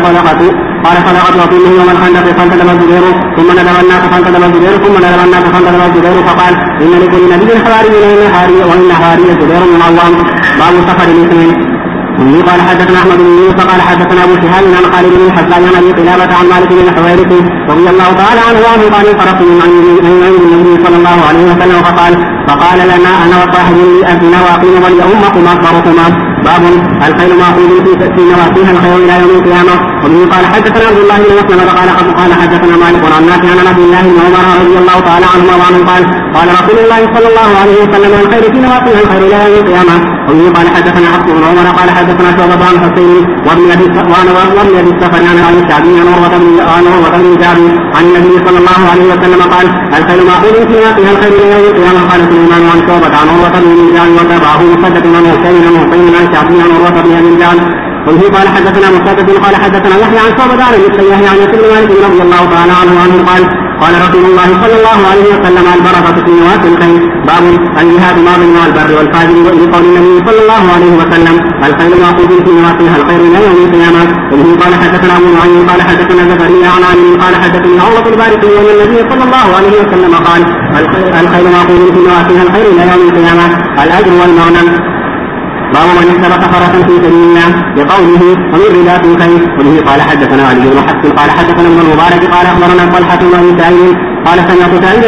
صدقة وقيل يوم الخندق فانتدب الزبير ثم ندم الناس فانتدب الزبير ثم ندم الناس فانتدب الزبير فقال ان لكل نبي حواري وان حواري الزبير من الله. باب سفر الاثنين. وبه قال حدثنا احمد بن يوسف قال حدثنا ابو شهاب عن خالد بن الحذاء عن ابي قلابة عن مالك بن الحويرث رضي الله تعالى عنه قال انصرفت من عند النبي صلى الله عليه وسلم فقال لنا انا وصاحبي اتنا واقيم وليؤمكم اكبركما. باب الخيل ماخوذ في نواصيها الخير الى يوم القيامه. وبه قال حدثنا عبد الله بن مسلم قال حدثنا مالك عن نافع عن عبد الله بن عمر رضي الله تعالى عنهما وعنه قال رسول الله صلى الله عليه وسلم الخير في نواصيها الخير الى يوم القيامه. وبه قال حدثنا حفص بن عمر قال حدثنا شعبة عن حسين وابن ابي السفر عن الشعبي عن عروة بن جابر عن النبي صلى الله عليه وسلم قال الخيل ماخوذ في نواصيها الخير الى يوم القيامه. قال سليمان عن شعبة عن عروة بن جابر وتابعه مسدد عن حسين عن الشعبي عن عروة بن جابر. وبه قال حدثنا مسدد قال حدثنا يحيى عن شعبة عن السياح عن ياسر بن مالك رضي الله تعالى عنه قال رسول الله صلى الله عليه وسلم البركة في نواصي الخيل. باب الجهاد ماض مع البر والفاجر لقول النبي صلى الله عليه وسلم الخيل ماخوذ في نواصيها الخير الى يوم القيامه. وبه قال حدثنا ابو نعيم قال حدثنا زكريا عن علي قال حدثني عروة البارقي ان النبي صلى الله عليه وسلم قال الخيل ماخوذ في نواصيها الخير الى يوم القيامه الاجر والمغنم. باب من اشترى سفرة في سبيل الله بقوله ومن رداء الخيل. وبه قال حدثنا علي بن حفص قال حدثنا ابن المبارك قال اخبرنا طلحة بن ابي سعيد قال سمعت سعيدا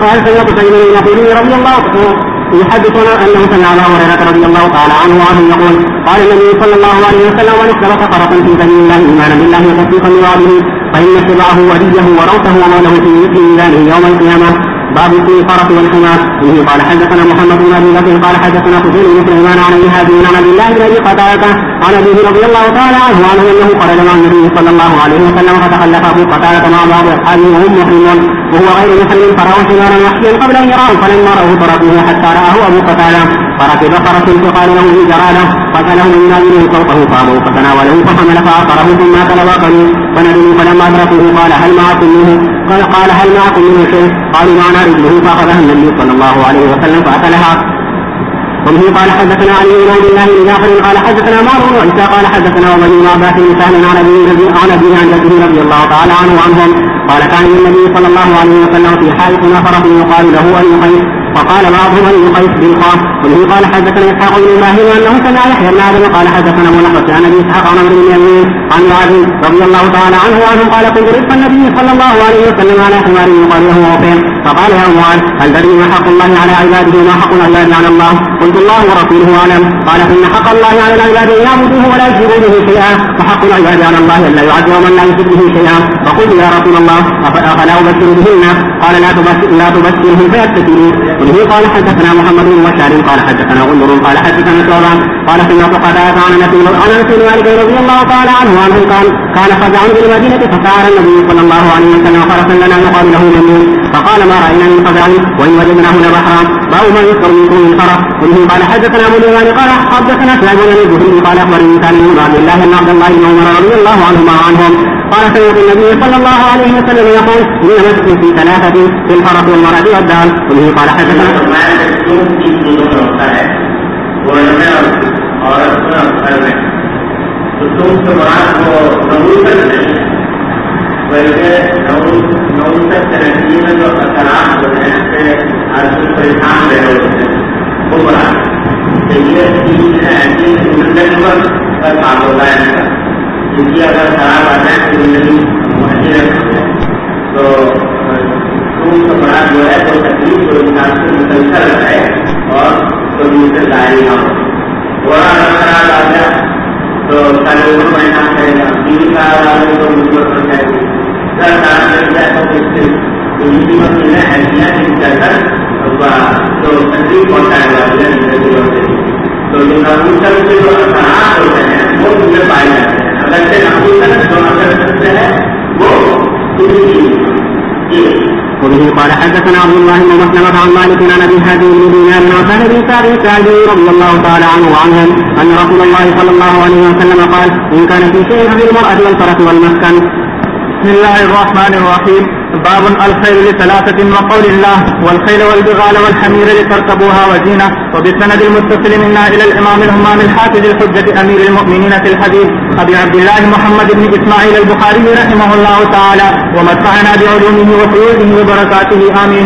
يقول رضي الله يحدثنا انه سمع ابا هريرة رضي الله تعالى عنه يقول قال النبي صلى الله عليه وسلم من اشترى سفرة في سبيل الله ايمانا بالله وتصديقا بوعده فان اتباعه وليه وروثه وموله في مثل ميزانه يوم القيامة. باب في الفرس والحمار. به قال حدثنا محمد بن ابي بكر قال حدثنا فضيل بن سليمان عن ابي هازم عن عبد الله بن ابي قتادة عن ابيه رضي الله تعالى عنه انه خرج مع النبي صلى الله عليه وسلم فتخلف ابو قتادة مع بعض اصحابه وهم محرمون وهو غير محرم فرأوا حمارا وحشيا قبل ان يراه فلما رأوه تركوه حتى رآه ابو قتادة فركب فرس فقال له جرادة فسأله من نازله صوته فابوا فتناوله فحمل فعصره ثم اكل وقلوا فندموا فلما ادركوه قال هل معكم منه شيء؟ قالوا معنا رجله فاخذها النبي صلى الله عليه وسلم فاكلها. وبه قال حدثنا علي بن عبد الله بن جعفر قال حدثنا معمر وعيسى قال حدثنا عبد بن عباس بن سهل عن ابيه عن جده رضي الله تعالى عنه وعنهم قال كان النبي صلى الله عليه وسلم في حائط نفر يقال له ابي قيس فقال بعضهم ابي قيس بالقاف. وبه قال حدثنا اسحاق بن ماهر انه سمع يحيى بن ادم قال حدثنا ابو لحظة عن ابي اسحاق عن عمرو بن يمين عن معاذ رضي الله تعالى عنه قال كنت رزق النبي صلى الله عليه وسلم على حمار يقال له وفين فقال يا معاذ هل تدري ما حق الله على عباده وما حق العباد على الله؟ قلت الله ورسوله اعلم. قال فان حق الله على العباد ان يعبدوه ولا يشركوا به شيئا وحق العباد على الله ان لا يعذب من لا يشرك به شيئا. فقلت يا رسول الله افلا ابشر بهن؟ قال لا تبشرهم فيتكلوا. وبه قال حدثنا محمد بن بشار قال حدثنا غندر قال حدثنا ثوبان قال سمعت قتادة عن انس بن مالك رضي الله تعالى عنه كان فزع بالمدينة فسعر النبي صلى الله عليه وسلم فرسا لنا يقال له ممنون فقال ما راينا من فزع وان وجدناه لبحرا باب ما يذكر منكم من فرح. وبه قال حدثنا ابو اليمان قال حدثنا سعيد بن الزهري قال اخبرني سالم بن عبد الله بن عبد الله بن عمر رضي الله عنهما عنهم قال سمعت النبي صلى الله عليه وسلم يقول انما تكون في ثلاثة في الفرح والمرض والدار. وبه قال حدثنا تو تم سے مراد وہ نوسط نہیں ہے بلکہ نوسط ترقی میں جو اثرات جو ہیں پریشان رہے ہوتے ہیں وہ مراد یہ چیز ہے ایسی زندگی پر کام ہوتا ہے جس کی اگر خراب آ جائے تو زندگی اچھی رہتی ہے. تو تم سے مراد جو ہے تو تکلیف جو انسان سے مسلسل رہے اور کبھی اسے ظاہر نہ ہو. تھوڑا خراب آ جائے تو سارے لوگ پریشان کرے گا دین کا تو مصیبت بن جائے گی سرکار مل جائے تو مصیبت میں احتیاط کر کر تو تکلیف پہنچائے گا تو جو ناموسل کے جو اثرات ہوتے ہیں وہ مجھے پائے جاتے ہیں. اگر سے ناموسل جو اثر کرتے ہیں وہ وبه قال حدثنا عبد الله بن مسلمة عن مالك عن ابي هادي بن دينار وسهل بن سعد الساعدي رضي الله تعالى عنه وعنهم ان رسول الله صلى الله عليه وسلم قال ان كان في شيء في المرأة والفرس والمسكن. بسم الله الرحمن الرحيم. باب الخيل لثلاثة وقول الله والخيل والبغال والحمير لتركبوها وزينة. وبالسند المتصل منا إلى الإمام الهمام الحافظ الحجة أمير المؤمنين في الحديث أبي عبد الله محمد بن إسماعيل البخاري رحمه الله تعالى ومتعنا بعلومه وفيوزه وبركاته آمين.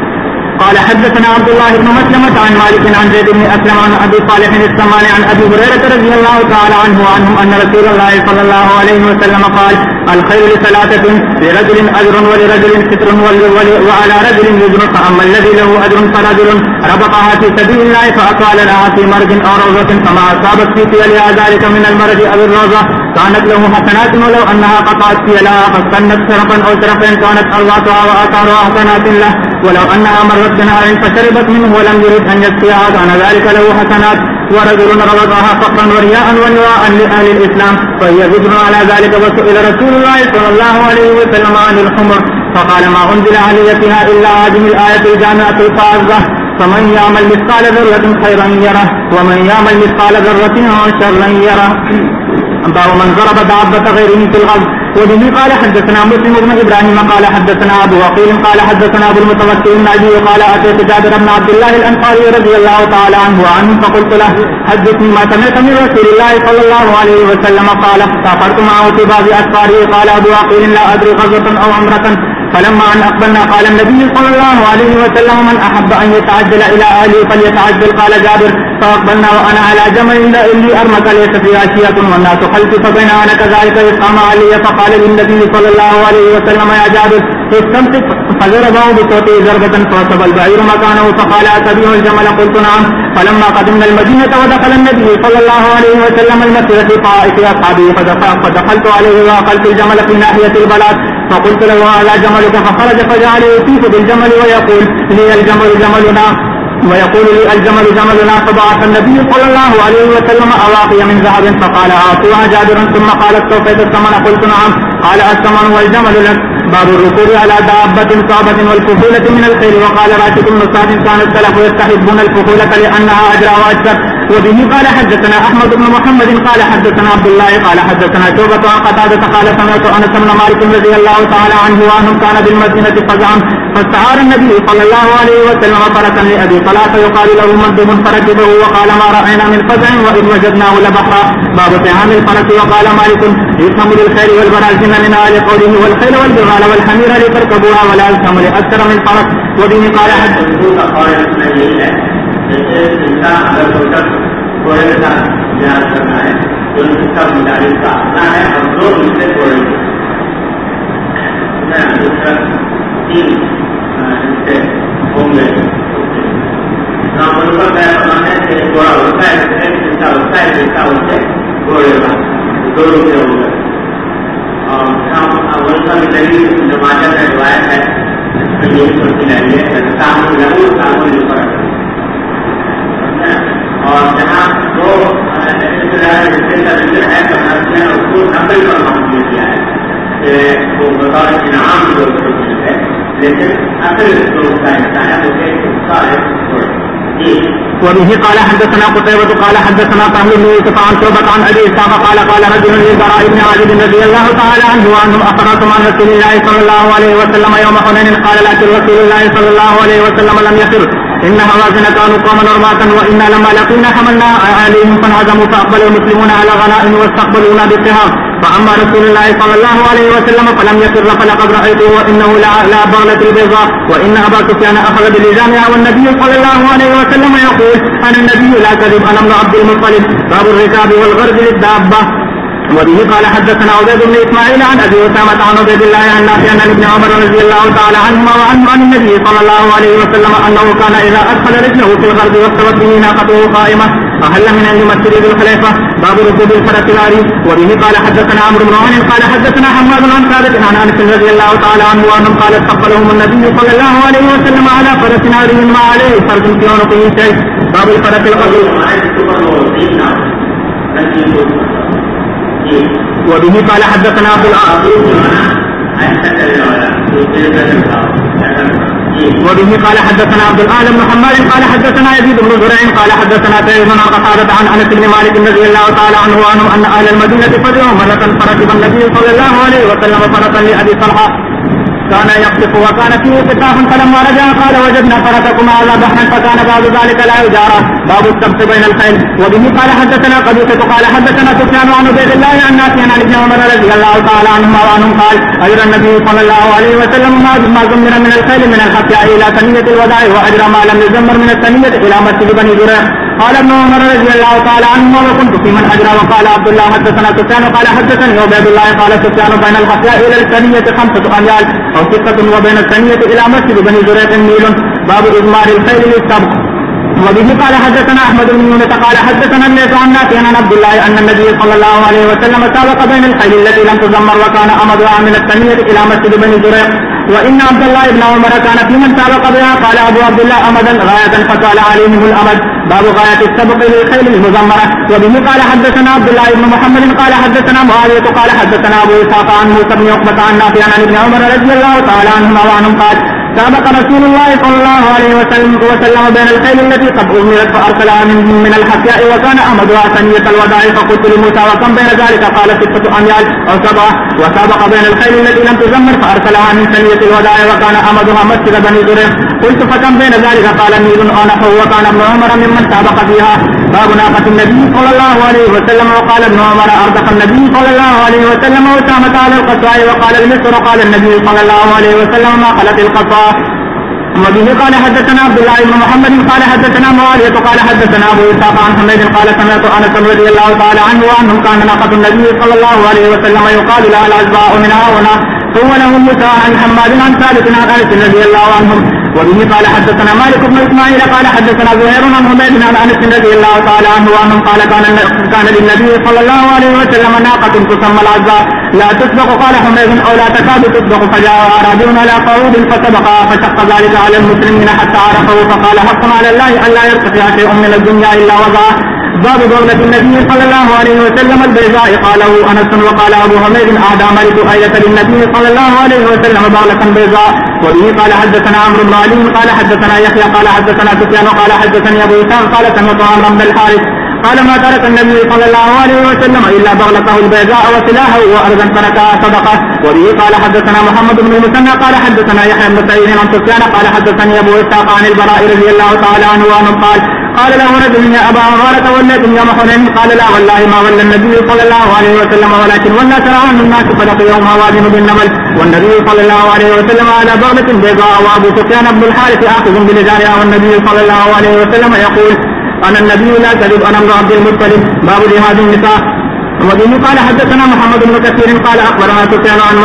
قال حدثنا عبد الله بن مسلمة عن مالك عن زيد بن أسلم عن أبي صالح السمان عن أبي هريرة رضي الله تعالى عنه وعنهم أن رسول الله صلى الله عليه وسلم قال الخير لثلاثة لرجل أجر ولرجل ستر وعلى رجل وزر. فأما الذي له أجر فرجل ربطها في سبيل الله فأقال لها في مرج أو روضة فما أصابت في فيلها ذلك من المرج أو الروضة كانت له حسنات ولو أنها قطعت فيلها فاستنت شرفا أو شرفين كانت أرواحها وآثارها حسنات له ولو أنها مرت بنهار فشربت منه ولم يرد أن يسقيها كان ذلك له حسنات. ورجل ربطها فقرا ورياء ونواء لأهل الإسلام فهي ذكر على ذلك. وسئل رسول الله صلى الله عليه وسلم عن الحمر فقال ما أنزل علي فيها إلا هذه الآية الجامعة الفاظة فمن يعمل مثقال ذرة خيرا يره ومن يعمل مثقال ذرة شرا يره. باب من ضرب دابة غيره في الأرض. وبه قال حدثنا مسلم بن إبراهيم قال حدثنا أبو وقيل قال حدثنا أبو المتوكل الناجي قال أتيت جابر بن عبد الله الأنصاري رضي الله تعالى عنه وعنه فقلت له حدثني ما سمعت من رسول الله صلى الله عليه وسلم قال سافرت معه في بعض أسفاره. قال أبو وقيل لا أدري غزوة أو عمرة. فلما أن أقبلنا قال النبي صلى الله عليه وسلم من أحب أن يتعجل إلى أهله فليتعجل. قال جابر فأقبلنا وأنا على جمل إني أرمك ليس في عشية والناس خلفي فبين أنا كذلك يسقام علي فقال للنبي صلى الله عليه وسلم يا جابر استمسك فضربه بصوته ضربة فوصب البعير مكانه فقال أتبيه الجمل. قلت نعم. فلما قدمنا المدينة ودخل النبي صلى الله عليه وسلم المسجد في طائف أصحابه فدخلت عليه وأقلت الجمل في ناحية البلاد فقلت له هذا جملك فخرج فجعل يطيف بالجمل ويقول لي الجمل جملنا ويقول لي الجمل جملنا. فبعث النبي صلى الله عليه وسلم أواقي من ذهب فقال أعطوها جابر ثم قال استوفيت الثمن. قلت نعم. قال الثمن والجمل لك. باب الركوب على دابة صعبة والفحولة من الخيل. وقال راشد بن سعد كان السلف يستحبون الفحولة لأنها أجرى وأكثر. وبه قال حدثنا أحمد بن محمد قال حدثنا عبد الله قال حدثنا شعبة عن قتادة قال سمعت أنس بن مالك رضي الله تعالى عنه وعنهم كان بالمدينة فزعا فاستعار النبي صلى الله عليه وسلم فرسا لأبي طلحة يقال له مندب فركبه وقال ما رأينا من فزع وإن وجدناه لبحرا. باب طعام الفرس. وقال مالك يفهم للخيل والبراجين من آل قوله والخيل والبغال والحمير لتركبوها ولا يفهم لأكثر من فرس. وبه قال حدثنا تھوڑے کے ساتھ بیان کرنا ہے جو ان کا مجالس کا اپنا ہے اور دو دوسرے تھوڑے دوسرا تین حصے ہوں گے. پر میں بنانے سے تھوڑا ہوتا ہے ایک حصہ ہوتا ہے جیسا ہوتے تھوڑے کا دو روپے ہوں گے. اور اول کا بھی دلیل نمازہ میں روایت ہے یہ سوچی رہی ہے کام ضرور کام لیکن اصل جو اس کا حصہ ہے مجھے صالح جی. وبه قال حدثنا قتيبة قال حدثنا طاهر بن يوسف عن شعبة عن أبي إسحاق قال قال رجل للبراء بن عازب رضي الله تعالى عنه وأنهم أخبرتم عن رسول الله صلى الله عليه وسلم يوم حنين قال لكن رسول الله صلى الله عليه وسلم لم يخر إن هوازن كانوا قوما أربعة وإنا لما لقينا حملنا عليهم فانهزموا فأقبل المسلمون على غنائم واستقبلونا بالسهام فأما رسول الله صلى الله عليه وسلم فلم يخر فلقد رأيته وإنه لا بغلة البيضاء وإن أبا سفيان أخذ بلجامها والنبي صلى الله عليه وسلم يقول أنا النبي لا كذب أنا ابن عبد المطلب باب الركاب والغرز للدابة. وبه قال حدثنا عبيد بن إسماعيل عن أبي أسامة عن عبيد الله عن نافع عن ابن عمر رضي الله تعالى عنهما وعنه عن النبي صلى الله عليه وسلم أنه كان إذا أدخل رجله في الغرز واستوت به ناقته قائمة أهل من عند مسجد ذي الخليفة باب ركوب الفرس العري. وبه قال حدثنا عمرو بن عون قال حدثنا حماد عن ثابت عن أنس رضي الله تعالى عنه وأنهم قال استقبلهم النبي صلى الله عليه وسلم على فرس عري ما عليه فرس في عنقه شيء باب الفرس العري. وبه قال حدثنا عبد وبه قال حدثنا عبد الأعلى بن حماد قال حدثنا يزيد بن زريع قال حدثنا سعيد عن قتادة عن أنس بن مالك رضي الله تعالى عنه وعنه أن أهل المدينة فزعوا مرة فركب النبي صلى الله عليه وسلم فرسا لأبي طلحة كان يقصف وكان فيه قطاف فلما رجع قال وجدنا فرسكم على بحر فكان بعد ذلك لا يجارى باب السبت بين الخيل. وبه قال حدثنا قبيصة قال حدثنا سفيان عن عبيد الله عن نافع عن ابن عمر رضي الله تعالى عنهما وعنهم قال أجرى النبي صلى الله عليه وسلم ما زمر من الخيل من الحفياء إلى ثنية الوداع وأجرى ما لم يزمر من الثنية إلى مسجد بني زريع. قال ابن عمر رضي الله تعالى عنهما وكنت في من أجرى. وقال عبد الله حدثنا سفيان قال حدثني عبيد الله قال سفيان بين الحفياء إلى الثنية 5 أميال أو 6 وبين الثنية إلى مسجد بني زريع ميل باب إضمار الخيل للسبق. وبه قال حدثنا أحمد بن يونس قال حدثنا الليث عن نافع عن عبد الله أن النبي صلى الله عليه وسلم سابق بين الخيل التي لم تزمر وكان أمدها من الثنية إلى مسجد بني زريع وإن عبد الله بن عمر كان في من سابق بها قال أبو عبد الله أمدا غاية فقال عليهم الأمد باب غاية السبق للخيل المزمرة. وبه قال حدثنا عبد الله بن محمد قال حدثنا معاوية قال حدثنا أبو إسحاق عن موسى بن عقبة عن نافع عن ابن عمر رضي الله تعالى عنهما وعنهم قال سابق رسول الله صلى الله عليه وسلم بين الخيل التي قد أمرت فأرسلها من الحفياء وكان أمدها ثنية الوداع فقلت لموسى وكم بين ذلك قال 6 أميال أو 7 وسابق بين الخيل التي لم تزمر فأرسلها من ثنية الوداع وكان أمدها مسجد بني زريع قلت فكم بين ذلك قال ميل أو نحو وكان ابن عمر ممن سابق فيها باب ناقة النبي صلى الله عليه وسلم. وقال ابن عمر أرزق النبي صلى الله عليه وسلم وسامة على القصاء وقال المصر قال النبي صلى الله عليه وسلم ما قلت القصاء. وبه قال حدثنا عبد الله بن محمد قال حدثنا معاوية قال حدثنا أبو إسحاق عن حميد قال سمعت أنس رضي الله تعالى عنه وعنه كان ناقة النبي صلى الله عليه وسلم يقال لها العزباء منها هنا ثم له موسى عن حماد عن ثابت عن أنس رضي الله عنهم. وبه قال حدثنا مالك بن إسماعيل قال حدثنا زهير عن حميد عن أنس رضي الله تعالى عنه وعنهم قال كان للنبي صلى الله عليه وسلم ناقة تسمى العزباء لا تسبق قال حميد أو لا تكاد تسبق فجاء أعرابي على قعود فسبقها فشق ذلك على المسلمين حتى عرفوا فقال حق على الله أن لا يرتفع شيء من الدنيا إلا وضعه باب دولة النبي صلى الله عليه وسلم البيضاء قاله أنس. وقال أبو حميد أهدى ملك أية للنبي صلى الله عليه وسلم بغلة بيضاء. وبه قال حدثنا عمرو بن علي قال حدثنا يحيى قال حدثنا سفيان قال حدثني أبو إسحاق قال سمعت عمرو بن الحارث قال ما ترك النبي صلى الله عليه وسلم إلا بغلته البيضاء وسلاحه وأرضا تركها صدقة. وبه قال حدثنا محمد بن المثنى قال حدثنا يحيى بن سعيد عن سفيان قال حدثني أبو إسحاق عن البراء رضي الله تعالى عنه وعنه قال له رجل يا أبا عمارة وليتم يوم حنين قال لا والله ما ولى النبي صلى الله عليه وسلم ولكن ولى سرعان الناس فلقي يوم هوازن بالنمل والنبي صلى الله عليه وسلم على بغلة بيضاء وأبو سفيان بن الحارث آخذ بلجارها والنبي صلى الله عليه وسلم يقول أنا النبي لا كذب أنا ابن عبد المطلب باب جهاد النساء. وبه قال حدثنا محمد بن كثير قال أخبرنا سفيان عن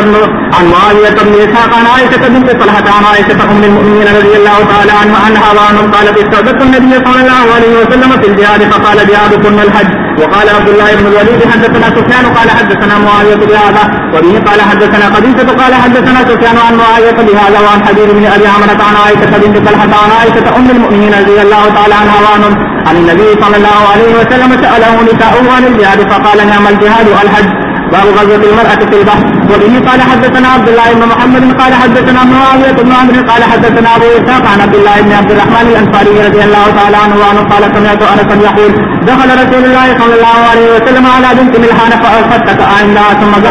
معاوية بن إسحاق عن عائشة بنت طلحة عن عائشة أم المؤمنين رضي الله تعالى عنها وعنهم قالت استعدت النبي صلى الله عليه وسلم في الجهاد فقال جهادكم الحج. وقال عبد الله بن الوليد حدثنا سفيان قال حدثنا معاوية بهذا. وبه قال حدثنا قبيصة قال حدثنا سفيان عن معاوية بهذا وعن حبيب بن أبي عمرة عن عائشة بنت طلحة عن عائشة أم المؤمنين رضي الله تعالى عنها وعنهم عن النبي صلى الله عليه وسلم سأله نساؤه عن الجهاد فقال نعم الجهاد الحج باب غزوة المرأة في البحر. وبه قال حدثنا عبد الله بن محمد قال حدثنا معاوية بن عمرو قال حدثنا أبو إسحاق عن عبد الله بن عبد الرحمن الأنصاري رضي الله تعالى عنه قال سمعت أنسا يقول دخل رسول الله صلى الله عليه وسلم على بنت ملحان فاتكأ عندها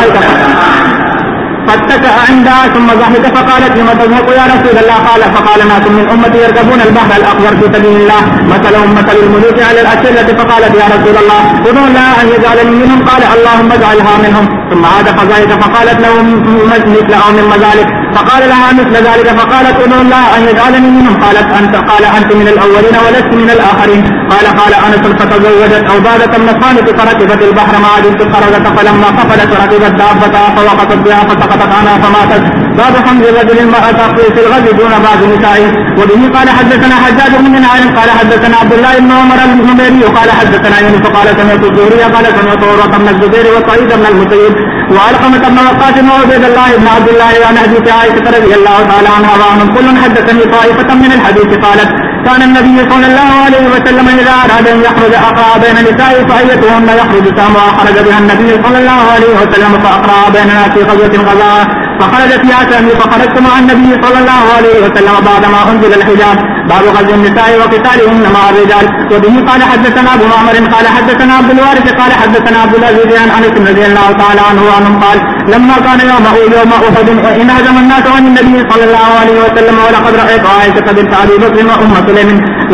ثم ضحك فقالت لم تضحك يا رسول الله؟ قال فقال ناس من أمتي يركبون البحر الأخضر في سبيل الله مثلهم مثل الملوك على الأسرة. فقالت يا رسول الله ادعو الله أن يجعلني منهم. قال اللهم اجعلها منهم. ثم عاد فضحك فقالت له مثل أو مما ذلك. فقال لها مثل ذلك. فقالت ادعو الله أن يجعلني منهم. قالت أنت. قال أنت من الأولين ولست من الآخرين. قال أنس فتزوجت أو بادت النصارى فركبت البحر مع بنت خرجت فلما قفلت ركبت دابتها فوقفت بها فسقطت عنها فماتت. باب حمل الرجل المرأة في الغزو دون بعض نسائه. وبه قال حدثنا حجاج بن عامر قال حدثنا عبد الله بن عمر النميري قال حدثنا يونس قال سمعت الزهري قال سمعت عروة بن الزبير وسعيد بن المسيب وعلقمة بن وقاص وعبيد الله بن عبد الله عن حديث عائشة رضي الله تعالى عنها وعنهم كل حدثني طائفة من الحديث. قالت كان النبي صلى الله عليه وسلم إذا أراد أن يخرج أقرأ بين نسائه فأيتهن يخرج سامها خرج بها النبي صلى الله عليه وسلم فأقرأ بيننا في غزوة غزاها فخرجت يا سامي فخرجت مع النبي صلى الله عليه وسلم بعدما أنزل الحجاب. باب غزو النساء وقتالهن مع الرجال. وبه قال حدثنا أبو معمر قال حدثنا عبد الوارث قال حدثنا عبد العزيز عن أنس رضي الله تعالى عنه وعنهم قال لما كان يوم أحد انهزم الناس عن النبي صلى الله عليه وسلم ولقد رأيت عائشة بنت أبي بكر وأم سليم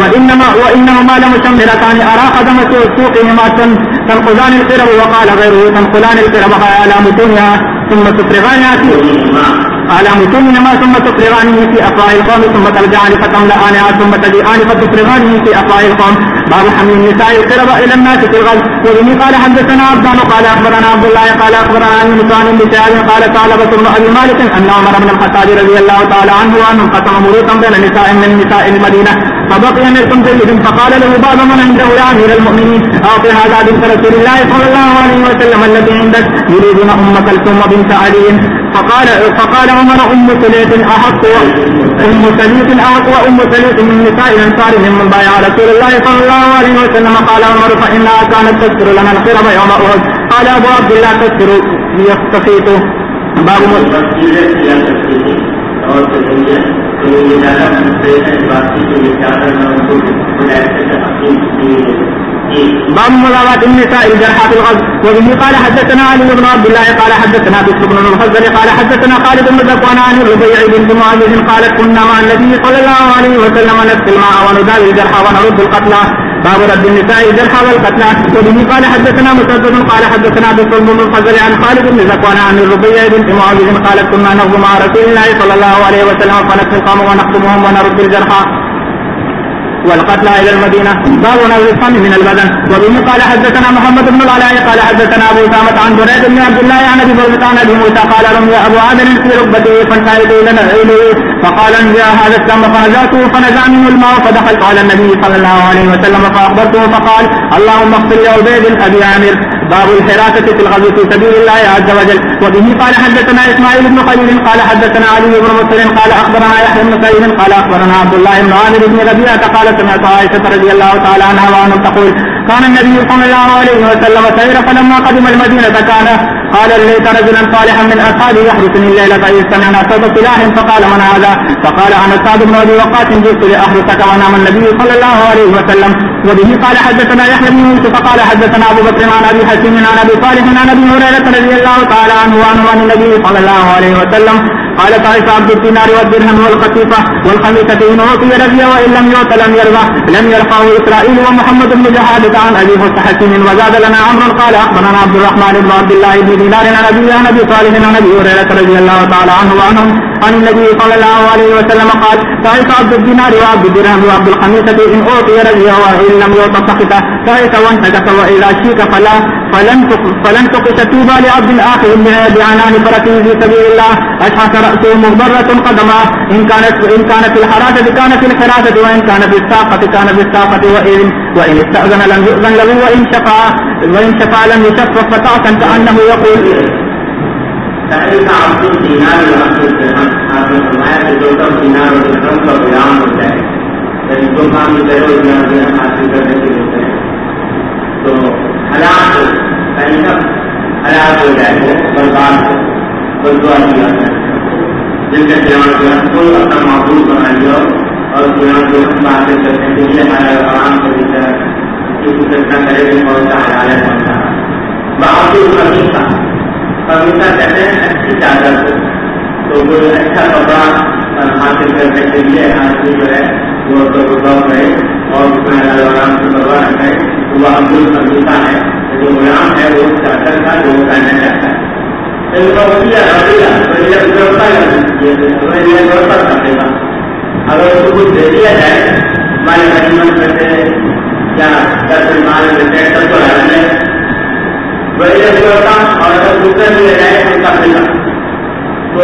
وإنهما لمشمرتان أرى قدم سوقهما تنقذان القرب وقال غيره تنقلان القرب على متونها ثم تفرغانها على متونهما ثم تفرغانه في أفواه القوم ثم ترجعان فتملأانها ثم تجيئان فتفرغانه في أفواه القوم. باب حمل النساء القرب إلى الناس في الغزو. وبه قال حدثنا عبدان قال أخبرنا عبد الله قال أخبرنا يونس عن ابن شهاب قال ثعلبة بن أبي مالك أن عمر بن الخطاب رضي الله تعالى عنه وعنه قسم مروءة بين نساء من نساء المدينة فبقي ملك جيد فقال له بعض من عنده يا أمير المؤمنين أعطي هذا بنت رسول الله صلى الله عليه وسلم التي عندك يريدون أم كلثوم وبنت علي. فقال عمر أم سليط أحق وأم سليط من نساء الأنصار ممن بايع رسول الله صلى الله عليه وسلم. قال عمر فإنها كانت تذكر لنا القرب يوم أحد. قال أبو عبد الله تذكر يستفيد. باب باب ملاوات النساء الجرحى في الغزو. وبه قال حدثنا علي بن عبد الله قال حدثنا بشر بن المفضل قال حدثنا خالد بن ذكوان عن الربيع بنت معاذ قالت كنا مع النبي صلى الله عليه وسلم نسقي الماء ونداوي الجرحى ونرد القتلى. باب رد النساء الجرحى والقتلى. وبه قال حدثنا مسدد قال حدثنا بشر بن المفضل عن خالد بن ذكوان عن الربيع بنت معاذ قالت كنا نغزو مع رسول الله صلى الله عليه وسلم فنسقي القوم ونخطبهم ونرد الجرحى والقتلى إلى المدينة. باب نزع الصم من البدن. وبه قال حدثنا محمد بن العلاء قال حدثنا أبو أسامة عن بريد بن عبد الله عن أبي بكر عن أبي موسى قال رمي أبو عادل في ركبته فانتهيت إليه فقال انزع هذا السم فنزعته فنزع منه الماء فدخلت على النبي صلى الله عليه وسلم فأخبرته فقال اللهم اغفر لعبيد أبي عامر. باب الحراسة في الغزو في سبيل الله عز وجل. وبه قال حدثنا إسماعيل بن خليل قال حدثنا علي بن مسلم قال أخبرنا يحيى بن سعيد قال أخبرنا عبد الله بن عامر بن ربيعة قال سمعت عائشة رضي الله تعالى عنها وعنها تقول كان النبي صلى الله عليه وسلم سير فلما قدم المدينة قال ليس رجلا صالحا من أصحابه يحرسني الليلة فإذ سمعنا صوت سلاح فقال من هذا؟ فقال أنا سعد بن أبي وقاص جئت لأحرسك ونام النبي صلى الله عليه وسلم. وبه قال حدثنا يحيى بن يوسف قال حدثنا أبو بكر عن أبي حكيم عن أبي صالح عن أبي هريرة رضي الله تعالى عنه عن النبي صلى الله عليه وسلم قال تعيش عبد الدينار والدرهم والقطيفة والخميسة إن أعطي رضي وإن لم يعط لم يرفعه إسرائيل. ومحمد بن جهادة عن أبي حكيم وزاد لنا عمرو قال أخبرنا عبد الرحمن بن عبد الله بن دينار عن أبي صالح عن أبي هريرة رضي الله تعالى عنه وعنهم عن النبي صلى الله عليه وسلم قال تعيش عبد الدينار وعبد الدرهم وعبد الخميسة إن أعطي رضي وإن لم يعط سخط تعيش وانتكس وإذا شيك فلن تقش توبى لعبد آخر بعنان فرسه في سبيل الله أشحث رأسه مغبرة قدمه إن كانت في الحراسة كانت في الحراسة وإن كانت في الساقة كانت في الساقة وإن استأذن لم يؤذن له وإن شفع لم يشفع فتعسا كأنه يقول تعرف عبد الدينار وعبد الدرهم آپ نے فرمایا کہ جو کم دینار اور درہم کا غلام ہوتا ہے یعنی جو کام بے روزگاری حاصل کرنے کے ہوتے ہیں تو ہلاک ہو جائے وہ برباد ہو بدعا کیا جائے جن کے قیام کو اپنا معبود بنا لیا اور قیام کو باتیں کرنے کے لیے ہمارا آرام سے اتنا کرے کہ کون سا حلال ہے کون سا بہادر کمیتا کہتے ہیں اچھی چادر کو تو کوئی اچھا کپڑا حاصل کرنے کے لیے آدمی جو ہے وہ رہے اور اس میں آرام سے بڑھوا رکھے وہ عبدال کمیتا ہے جو غلام ہے وہ چادر کا جو کرنا چاہتا ہے اگر اس کو کچھ دے دیا جائے ہمارے غنیمت میں سے یا 10 مال میں سے سب کو ڈال لیں بڑی ہوتا اور اگر دوسرا دیا جائے تو اس کا پیسہ تو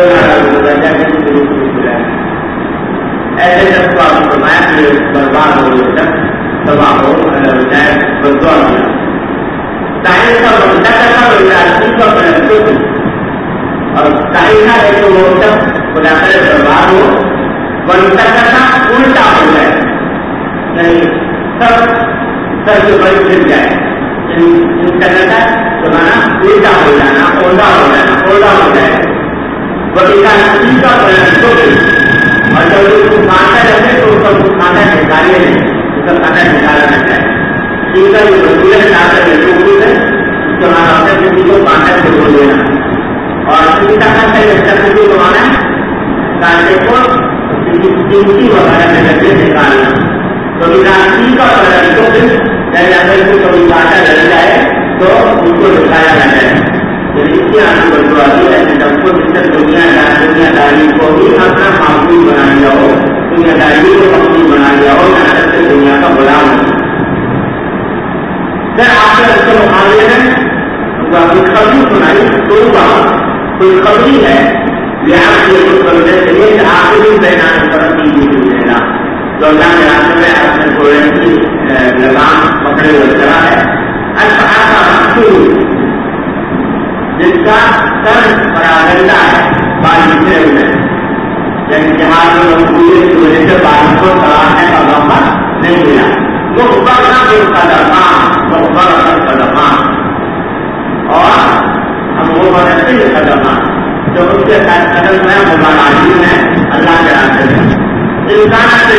ایسے جب کو آپ فرمایا کہ برباد ہو جب تباہ ہو جائے بدعا کیا سائنس کا بنتا کرنا اور سائنس ہے تو وہ جب خدا کرے برباد ہو بنتا کرنا الٹا ہو جائے نہیں سب جو بڑی گر جائے ان کرنا تمہارا الٹا ہو جانا اولا ہو جانا اولا ہو جائے بڑی کا اور جب اس کو کھانا رہتے تو اس کو کھانا نکالے نہیں اس کا کھانا نکالا رہتا ہے ان کا جو وسیلہ چاہتے ہیں تمہارا ہوتا ہے کسی کو کھانا سے چھوڑ دینا اور کسی کا کھانا کسی کو تمہارا کانٹے کو قیمتی وغیرہ میں لگے نکالنا تو راشی کا اگر کو کبھی کانٹا لگ جائے تو ان کو دکھایا نہ جائے اس کی آگے بدلوائی ہے سب کو جس سے دنیا داری کو بھی اپنا معمول بنا لیا ہو دنیا داری کو معمول بنا لیا ہو یہاں سے دنیا کا غلام ہو سر آپ نے اس کے مقابلے میں کوئی خبری سنائی کوئی خبری ہے لحاظ سے کرنے کے لیے کہ آپ بھی بیان ترقی دینا جو اللہ کے راستے میں اپنے گھوڑے کی لگام پکڑے ہوئے چلا ہے اچھا جس کا سر پراگندہ ہے بارش سے ہوئے یعنی جہاز میں پورے کی وجہ سے بارش کو چلانے کا موقع نہیں ملا وہ بڑا قدمان اور ہم وہ بڑھتے ہیں قدمان جو اس کے ساتھ قدم میں مبارکی ہے اللہ کے راستے میں انسان سے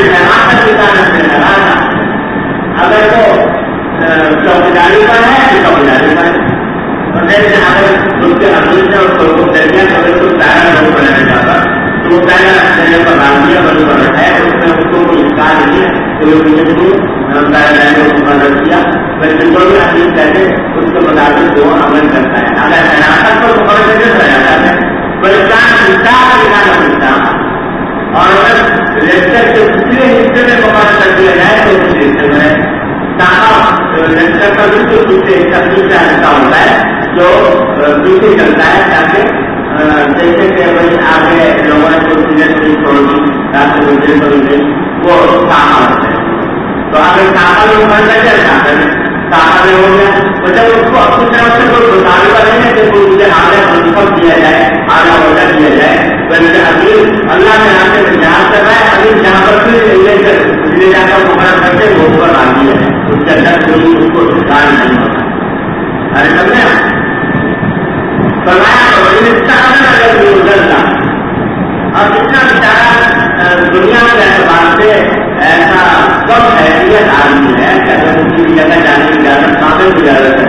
اگر وہ چوکیداری پر ہے تو چوکیداری پر ہے اگر اس کے امیر سے اس کو دریا اگر اس کو دائرہ نہیں بنانا چاہتا تو وہ دائرہ دینے پر راضیہ بن پر ہے اس میں اس کو کوئی انکار نہیں ہے تو وہ دائرہ دینے کو مدد کیا بلکہ جو بھی امیر کہتے اس کے مطابق وہ عمل کرتا ہے اگر حیرات کو مقرر کر جاتا ہے بلکہ انسان نکالا ملتا اور اگر لیکچر کے دوسرے حصے میں مقرر کر دیا جائے تو دوسرے حصے میں لیکچر کا بالکل دوسرے حصہ تیسرا حصہ ہوتا ہے جو دوسرے چلتا ہے تاکہ جیسے کہ بھائی آگے لوگوں نے کوئی چیزیں نہیں چھوڑ دی تاکہ دوسرے کو بھی نہیں وہ ساما ہوتا ہے تو اگر ساما لوگ بن جائے ساما میں ہو گیا تو جب اس کو اپنی طرف سے کوئی بتانے والے ہیں کہ کوئی مجھے آگے منتخب دیا جائے آگا وجہ دیا جائے بلکہ ابھی اللہ کے راستے میں جہاں کر رہا ہے ابھی جہاں پر بھی لے جا کر مقرر کرتے وہ اوپر آتی ہے اس کے اندر کوئی اس کو ٹھکان نہیں ہوتا ارے سمجھے فرمایا اگر گزرتا اور جتنا بیچارہ دنیا کے اعتبار سے ایسا کم حیثیت آدمی ہے کہ اگر اس کی جگہ جانے کی اجازت قابل کی اجازت ہے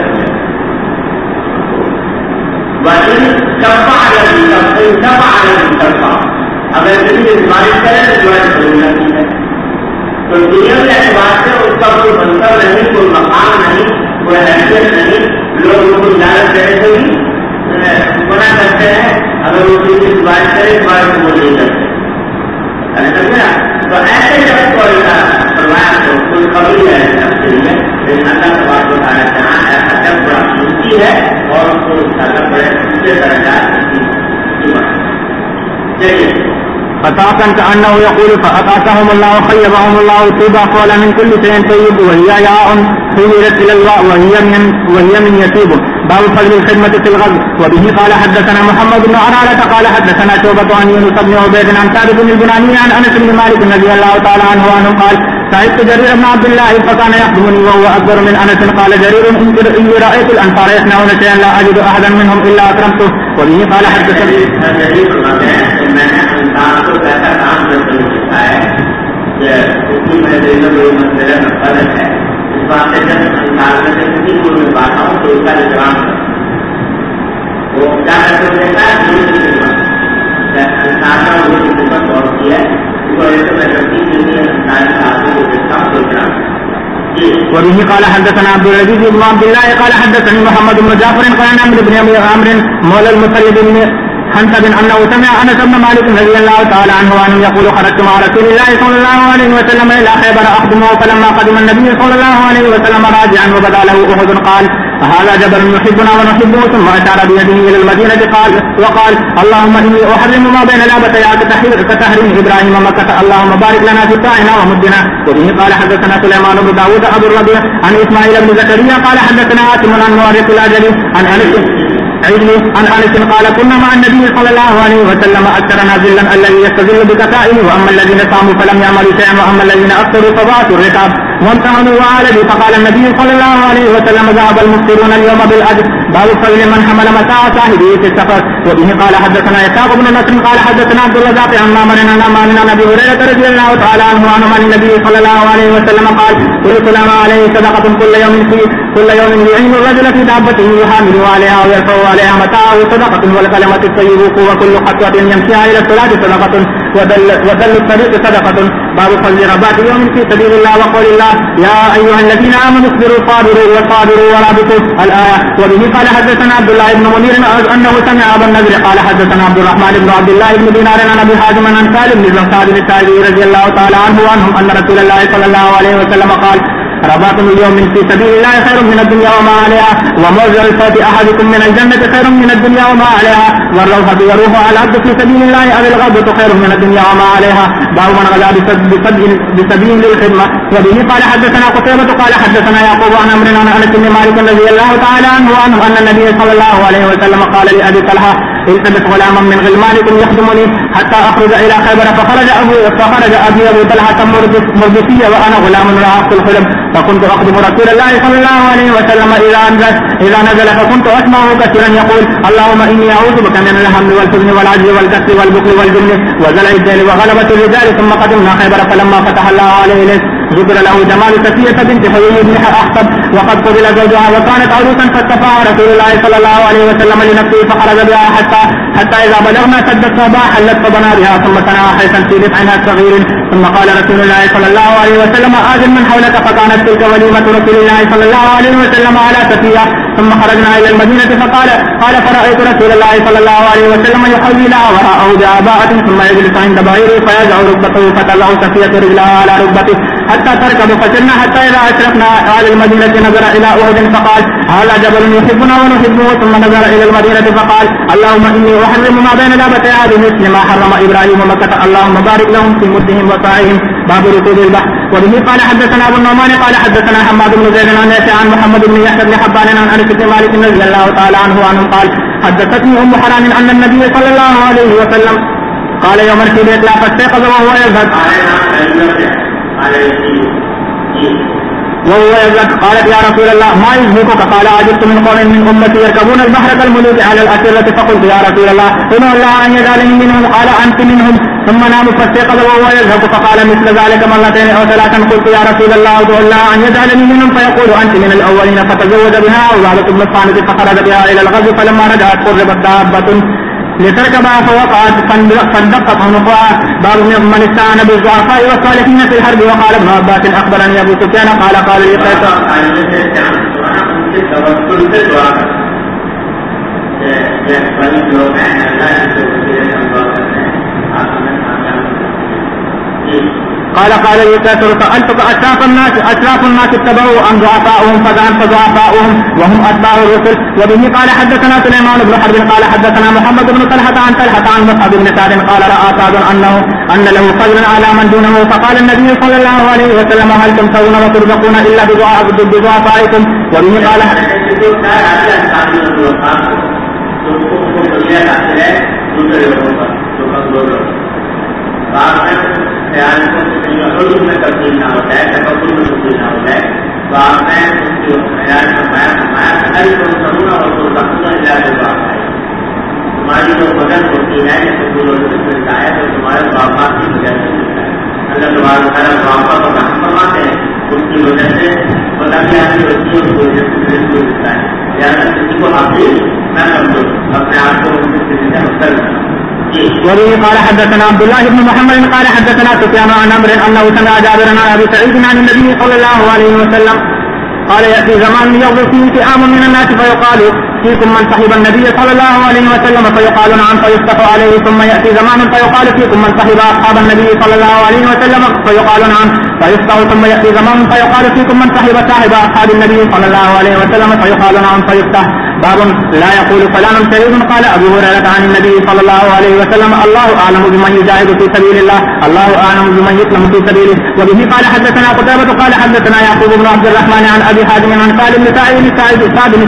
اگر کسی کی بارش کرے تو جو ہے ضرورت ہے تو دنیا کے اعتبار سے اس کا کوئی منصب نہیں کوئی مقام نہیں کوئی حیثیت نہیں لوگ اس کو اجازت دینے سے بھی منع کرتے ہیں اگر وہ کسی کی بارش کرے تو بارش کو نہیں کرتے سمجھا تو ایسے جب کوئی فرمایا تو کوئی خبر ہے لیکن اللہ کے بعد بتانا چاہا ایسا جب بڑا قیمتی ہے اور اس کو اجازت پڑے دوسرے درجات چلیے فتاة كأنه يقول فأتاكهم الله وخيبهم الله طوبى قال من كل شيء طيب وهي ياء حولت إلى الواء وهي من يتوب باب فضل الخدمة في الغزو وبه قال حدثنا محمد بن عرارة قال حدثنا شعبة عن يونس بن عبيد عن ثابت بن البناني عن أنس بن مالك رضي الله تعالى عنه قال سعدت جرير بن عبد الله فكان يخدمني وهو أكبر من أنس. قال جرير إني رأيت الأنصار يصنعون شيئا لا أجد أحدا منهم إلا أكرمته. وبه قال حدثني وبه قال حدثنا عبد العزيز بن عبد الله قال حدثني محمد بن جعفر قال عن عمرو بن عمرو مولى المطلب بن حنسب انه سمع انس بن مالك رضي الله تعالى عنه وعنه يقول خرجت مع رسول الله صلى الله عليه وسلم الى خيبر اخدمه فلما قدم النبي صلى الله عليه وسلم راجعا وبدا له احد قال فهذا جبل يحبنا ونحبه ثم اشار بيده الى المدينه وقال اللهم اني احرم ما بين لابتيات كتحريم ابراهيم مكه اللهم بارك لنا في ساعنا ومدنا. وبه قال حدثنا سليمان بن داود ابو الربيع عن اسماعيل بن زكريا قال حدثنا عاصم عن مؤرخ الاجلي عن انس عن انس قال كنا مع النبي صلى الله عليه وسلم اكثرنا ذلا الذي يستذل بكفائه واما الذين صاموا فلم يعملوا شيئا واما الذين افطروا فبعثوا الركاب وامتحنوا وعالجوا. فقال النبي صلى الله عليه وسلم ذهب المفطرون اليوم بالاجر باب فضل من حمل متاع صاحبه في السفر. وبه قال حدثنا اسحاق بن نصر قال حدثنا عبد الرزاق عن معمر عن ابي هريره رضي الله تعالى عنه عن النبي صلى الله عليه وسلم قال ورسل ما عليه صدقه كل يوم يعين الرجل في دابته يحامل عليها ويرفع عليها متاعه صدقه والكلمه الطيب وكل خطوه يمشيها الى الصلاه صدقه ودل الطريق صدقه. باب فضل رباط يوم في سبيل الله وقول الله يا ايها الذين امنوا اصبروا صابروا ورابطوا الايه. وبه قال حدثنا عبد الله بن منير انه سمع ابا النضر قال حدثنا عبد الرحمن بن عبد الله بن دينار عن ابي حازم عن سالم بن سعد الساعدي رضي الله تعالى عنه وعنهم ان رسول الله صلى الله عليه وسلم قال رباط اليوم في سبيل الله خير من الدنيا وما عليها وموضع الصوت احدكم من الجنه خير من الدنيا وما عليها والروحه يروح على العبد في سبيل الله او الغضب خير من الدنيا وما عليها. باب من غزا بسبيل للخدمه. وبه قال حدثنا قتيبة قال حدثنا يعقوب عن عمرو عن انس بن مالك رضي الله تعالى عنه وعنه ان النبي صلى الله عليه وسلم قال لابي طلحه التمس غلاما من غلمانكم يخدمني حتى اخرج الى خيبر فخرج ابو طلحه مردسي وانا غلام رعاق الحلم فكنت اخدم رسول الله صلى الله عليه وسلم اذا نزل فكنت اسمعه كثيرا يقول اللهم اني اعوذ بك من الهم والحزن والعجز والكسل والبخل والجبن وزلع الدين وغلبة الرجال. ثم قدمنا خيبر فلما فتح الله عليه ذكر له جمال صفية بنت حيي بن أخطب وقد قبل زوجها وكانت عروسا فاستفاها رسول الله صلى الله عليه وسلم لنفسه فخرج بها حتى إذا بلغنا سد الصباح حلت فبنى بها ثم صنع حيثا في رفعها الصغير. ثم قال رسول الله صلى الله عليه وسلم آذن من حولك فكانت تلك وليمة رسول الله صلى الله عليه وسلم على صفية. ثم خرجنا إلى المدينة قال فرأيت رسول الله صلى الله عليه وسلم يحوي لها وراءه بعباءة ثم يجلس عند بعيره فيجع ركبته فتضع صفية رجلها على ركبته حتى تركب فسرنا حتى إذا أشرفنا على المدينة نظر إلى أحد فقال هذا جبل يحبنا ونحبه. ثم نظر إلى المدينة فقال اللهم إني أحرم ما بين لابتي هذه مثل ما حرم إبراهيم مكة اللهم بارك لهم في مدهم وصاعهم. باب ركوب البحر. وبه قال حدثنا أبو النعمان قال حدثنا حماد بن زيد عن نافع عن محمد بن يحيى بن حبان عن أنس بن مالك رضي الله تعالى عنه قال حدثتني أم حرام أن النبي صلى الله عليه وسلم قال يوما في بيت لا فاستيقظ وهو يذهب قالت يا رسول الله ما يذهبك قال عجبت من قوم من امتي يركبون البحر كالملوك على الاسره فقلت يا رسول الله ادعو الله ان يجعلني منهم قال انت منهم. ثم نام فاستيقظ وهو يذهب فقال مثل ذلك مرتين او ثلاثا قلت يا رسول الله ادعو الله ان يجعلني منهم فيقول انت من الاولين فتزوج بها وزادت ابن الصامت فخرج بها الى الغزو فلما رجعت قربت دابه لتركبها فوقعت فاندقت عنقها. باب من استعان بالضعفاء والصالحين في الحرب. وقال ابن عباس اخبرني ابو سفيان قال لي قيس قال لي كافر سألتك أشراف الناس اتبعوا أم ضعفاؤهم فزعمت ضعفاؤهم وهم أتباع الرسل. وبه قال حدثنا سليمان بن حرب قال حدثنا محمد بن طلحة عن مصعب بن سعد قال رأى سعد أن له فضلا على من دونه فقال النبي صلى الله عليه وسلم هل تمسون وترزقون إلا بضعفائكم. وبه قال تبدل میں تبدیل نہ ہو جائے، تبدل میں تبدیل نہ ہو جائے، تو آپ نے اس کی خیال فرمایا ہماری کو سمجھنا اور کو سمجھنا علاج ہوگا. تمہاری جو بدن ہوتی ہے تبدیل سے ملتا ہے تو تمہارے باپات کی وجہ سے ملتا ہے. اللہ تبارک تعالیٰ باپا کو رحم فرماتے ہیں، اس کی وجہ سے بدن کی آپ کی ہوتی ہے، اس کی وجہ سے ملتا ہے. لہٰذا کسی کو حاصل نہ سمجھو، اپنے آپ کو کرنا. وبه قال حدثنا عبد الله بن محمد قال حدثنا سفيان عن عمرو انه سمع جابرا عن ابي سعيد عن النبي صلى الله عليه وسلم قال ياتي زمان يغدو فيه فئام من الناس فيقال فيكم من صحب النبي صلى الله عليه وسلم فيقال نعم فيفتح عليه، ثم ياتي زمان فيقال فيكم من صحب اصحاب النبي صلى الله عليه وسلم فيقال نعم فيفتح، ثم ياتي زمان فيقال فيكم من صحب اصحاب النبي صلى الله عليه وسلم فيقال نعم فيفتح. باب لا يقول فلان شهيد. قال ابو هريره عن النبي صلى الله عليه وسلم الله اعلم بمن يجاهد في سبيل الله، الله اعلم بمن يسلم في سبيله. وبه قال حدثنا قتيبة قال حدثنا يعقوب بن عبد الرحمن عن ابي حازم عن سالم بن سعيد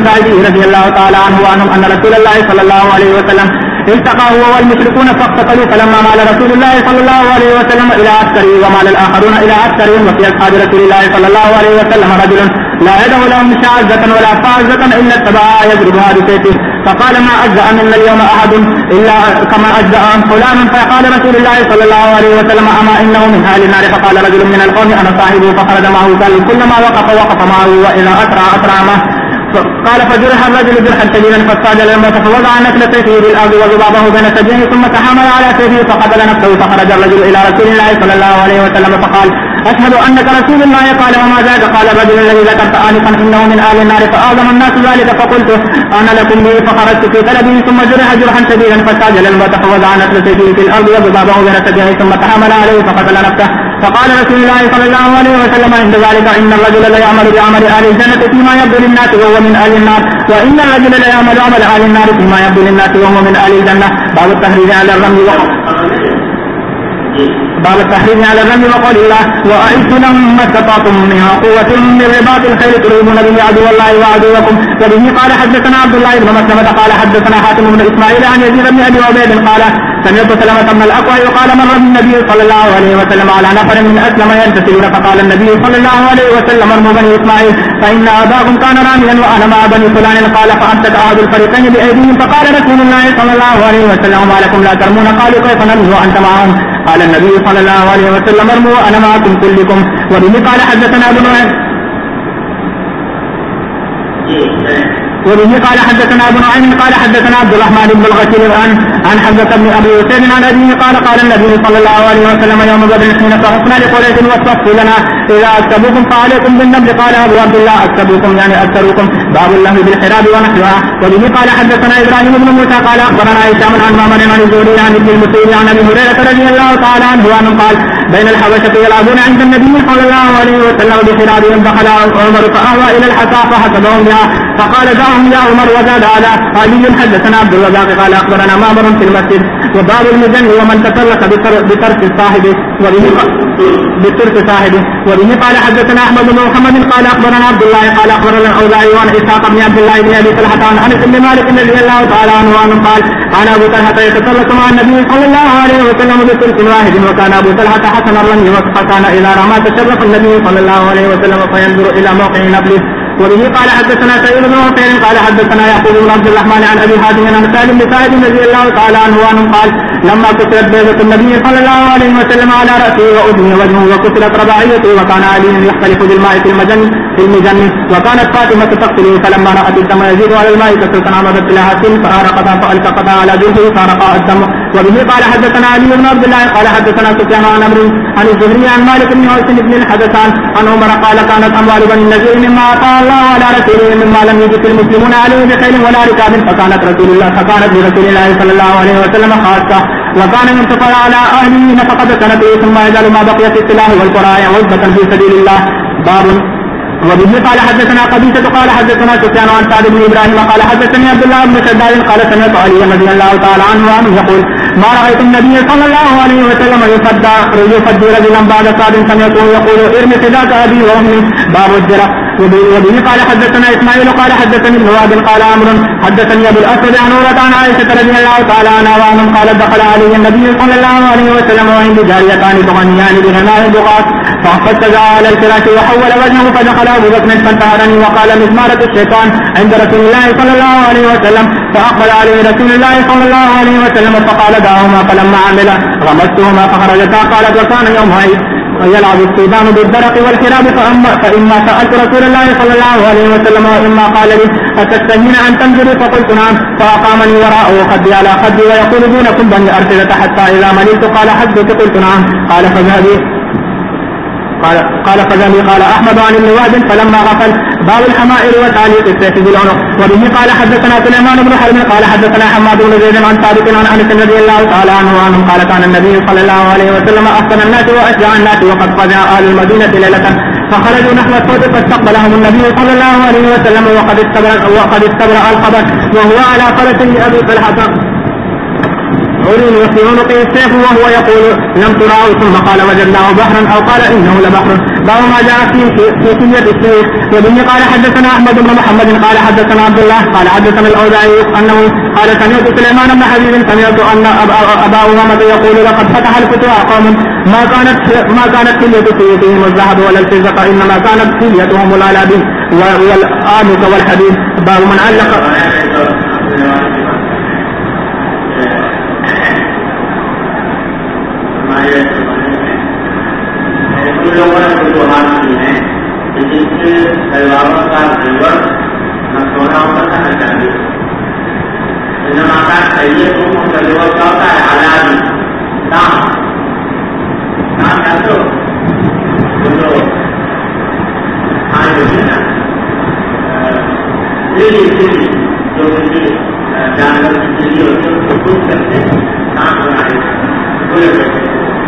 رضي الله تعالى عنه وعنهم ان رسول الله صلى الله عليه وسلم التقى هو والمشركون فاقتتلوا، فلما مال رسول الله صلى الله عليه وسلم الى عسكره ومال الاخرون الى عسكرهم، وفي اصحاب رسول الله صلى الله عليه وسلم رجل لا يدع لهم شاذة ولا فاذة الا اتبعها يضربها بسيفه، فقال ما اجزأ منا اليوم احد الا كما اجزأ فلان، فقال رسول الله صلى الله عليه وسلم اما انه من اهل النار، فقال رجل من القوم انا صاحبه، فخرج معه قال كلما وقف معه واذا اسرع معه. قال فجرح الرجل جرحا شديدا فاستعجل الموت فوضع نسل سيفه بالارض وذبابه بين ثدييه ثم تحامل على سيفه فقتل نفسه. فخرج الرجل الى رسول الله صلى الله عليه وسلم فقال اشهد انك رسول الله. قال وما ذاك؟ قال الرجل الذي ذكرت انفا انه من اهل النار، فاعظم الناس ذلك فقلت انا لكم به، فخرجت في طلبه ثم جرح جرحا شديدا فاستعجل الموت فوضع نسل سيفه في الارض وذبابه بين ثدييه ثم تحامل عليه فقتل نفسه. فقال رسول الله صلى الله عليه وسلم عند ذلك ان الرجل لا يعمل بعمل اهل الجنه فيما يبدو للناس وهو من اهل النار، وان الرجل لا يعمل عمل اهل النار فيما يبدو للناس وهو من اهل الجنه. باب التحريض على الرمي وقول الله واعدوا لهم ما استطعتم من قوه من رباط الخيل ترهبون به عدو الله وعدوكم. وبه قال حدثنا عبد الله بن مسلمة قال حدثنا حاتم بن اسماعيل عن يزيد بن ابي عبيد قال سمعت سلمة بن الاكوع قال مر النبي صلى الله عليه وسلم على نفر من اسلم ينتسلون، فقال النبي صلى الله عليه وسلم ارموا بني اسماعيل فان اباهم كان راميا وانا مع بني فلان. قال فامسك احد الفريقين بايديهم، فقال رسول الله صلى الله عليه وسلم ما لكم لا ترمون؟ قالوا كيف نرمي وانت معهم؟ قال النبي صلى الله عليه وسلم ارموا وانا معكم كلكم. وبه قال حدثنا ابن نعيم قال حدثنا عبد الرحمن بن الغسيل عن حمزة بن ابي حسين عن ابيه قال قال النبي صلى الله عليه وسلم يوم بدر حين صحفنا لقريش واصطفوا لنا اذا اكتبوكم فعليكم بالنبل. قال ابو عبد الله اكتبوكم يعني اكثركم، باب الله بالحراب ونحوها. وبه قال حدثنا ابراهيم بن موسى قال اخبرنا هشام عن معمر عن الزهري عن ابن المسيب عن ابي هريره رضي الله تعالى عنه انه قال بين الحبشه يلعبون عند النبي صلى الله عليه وسلم بحرابهم، دخل عمر فاهوى الى الحصى فحسبهم بها فقال دعهم يا عمر. وزاد على علي حدثنا عبد الرزاق قال اخبرنا معمر في المسجد. وباب المزن ومن تسلك بترك صاحبه وبه قال حدثنا احمد بن محمد قال اخبرنا عبد الله قال اخبرنا الاوزاعي عن اسحاق بن عبد الله بن ابي طلحه عن انس بن مالك رضي الله تعالى عنه قال كان ابو طلحه يتسلك مع النبي صلى الله عليه وسلم بترك واحد، وكان ابو طلحه حسن الرمي وكان اذا رمى تشرف النبي صلى الله عليه وسلم فينظر الى موقع نبله. وبه قال حدثنا سعيد بن عفير قال حدثنا يعقوب بن عبد الرحمن عن ابي حازم عن سالم بن سعيد رضي الله تعالى عنه قال لما كسرت بيضة النبي صلى الله عليه وسلم على راسه واذنه وجهه وكسرت رباعيته، وكان علي يختلف بالماء في المجن وكانت فاطمه تقتله، فلما رات الدم يزيد على الماء كسرت عمدت لها سن فارقتها فالتقطها على جلده فارق الدم. وبه قال حدثنا علي بن عبد الله قال حدثنا سفيان عن عمرو عن الزهري عن مالك بن حسين بن الحدثان عن عمر قال كانت اموال بني النذير مما اعطى الله على رسوله مما لم يجد المسلمون عليه بخيل ولا ركاب، فكانت برسول الله صلى الله عليه وسلم خاصه، وكان ينفق على اهله نفقه سنته ثم يجعل ما بقي في السلاح والقراء عزبه في سبيل الله. باب. وبه قال حدثنا قبيصة قال حدثنا سفيان عن سعد بن ابراهيم قال حدثني عبد الله بن شداد قال سمعت علي رضي الله تعالى عنه يقول ما رايت النبي صلى الله عليه وسلم يفدي رجلا بعد سعد سمعته يقول ارمي فداك ابي وامي. باب الدرع. وبه قال حدثنا اسماعيل قال حدثني ابن وهب قال عمرو حدثني ابو الاسود عن عروة عن عائشة رضي الله تعالى عنها وعنهم قالت دخل علي النبي صلى الله عليه وسلم وعنده جاريتان تغنيان بغناء بقاس فاستجع على الفراش وحول وجهه فدخل ابو بكر فانتهرني وقال مزمارة الشيطان عند رسول الله صلى الله عليه وسلم فاقبل عليه رسول الله صلى الله عليه وسلم فقال دعهما فلما عمل غمستهما فخرجتا قالت وكان يومئذ يلعب السودان بالدرق والحراب فإما سألت رسول الله صلى الله عليه وسلم وإما قال لي أتستهين أن تنظري فقلت نعم فأقامني وراءه خدي على خدي ويقول دونكم بني أرسلة حتى إذا مليت قال حدث قلت نعم قال فذهبي قال أحمد عن ابن وهب فلما غفل باب الحمائر وتعليق السيف بالعنق وبه قال حدثنا سليمان بن حرب قال حدثنا حماد بن زيد عن ثابت عن انس رضي الله تعالى عنه وعنهم قال كان النبي صلى الله عليه وسلم احسن الناس واشجع الناس وقد فزع اهل المدينه ليله فخرجوا نحو الصوت فاستقبلهم النبي صلى الله عليه وسلم وقد استبرأ الخبر وهو على فرس لأبي طلحة عرين وفي عنقه السيف وهو يقول لم تراه ثم قال وجدناه بحرا او قال انه لبحر باب ما جاء في كلية السيف وبه قال حدثنا احمد بن محمد قال حدثنا عبد الله قال حدثنا الاوزاعي انه قال سمعت سليمان بن حبيب سمعت ان ابا امامه يقول لقد فتح الفتوى قوم ما كانت كلية سيوفهم الذهب ولا الفضة انما كانت كليتهم الالابي والآنك والحديد باب من علق لوگوں نے فتوحات کی ہیں کہ جس سے تلواروں کا زیور نہ سونا ہوتا تھا نہ چاندی انما خیریت کو تلوار کا ہوتا ہے حلالی نام جانتے ہو جو جو کسی جانور کی دلی ہوتی ہے اس کو خود کرتے نام بنائے بولے بیٹھے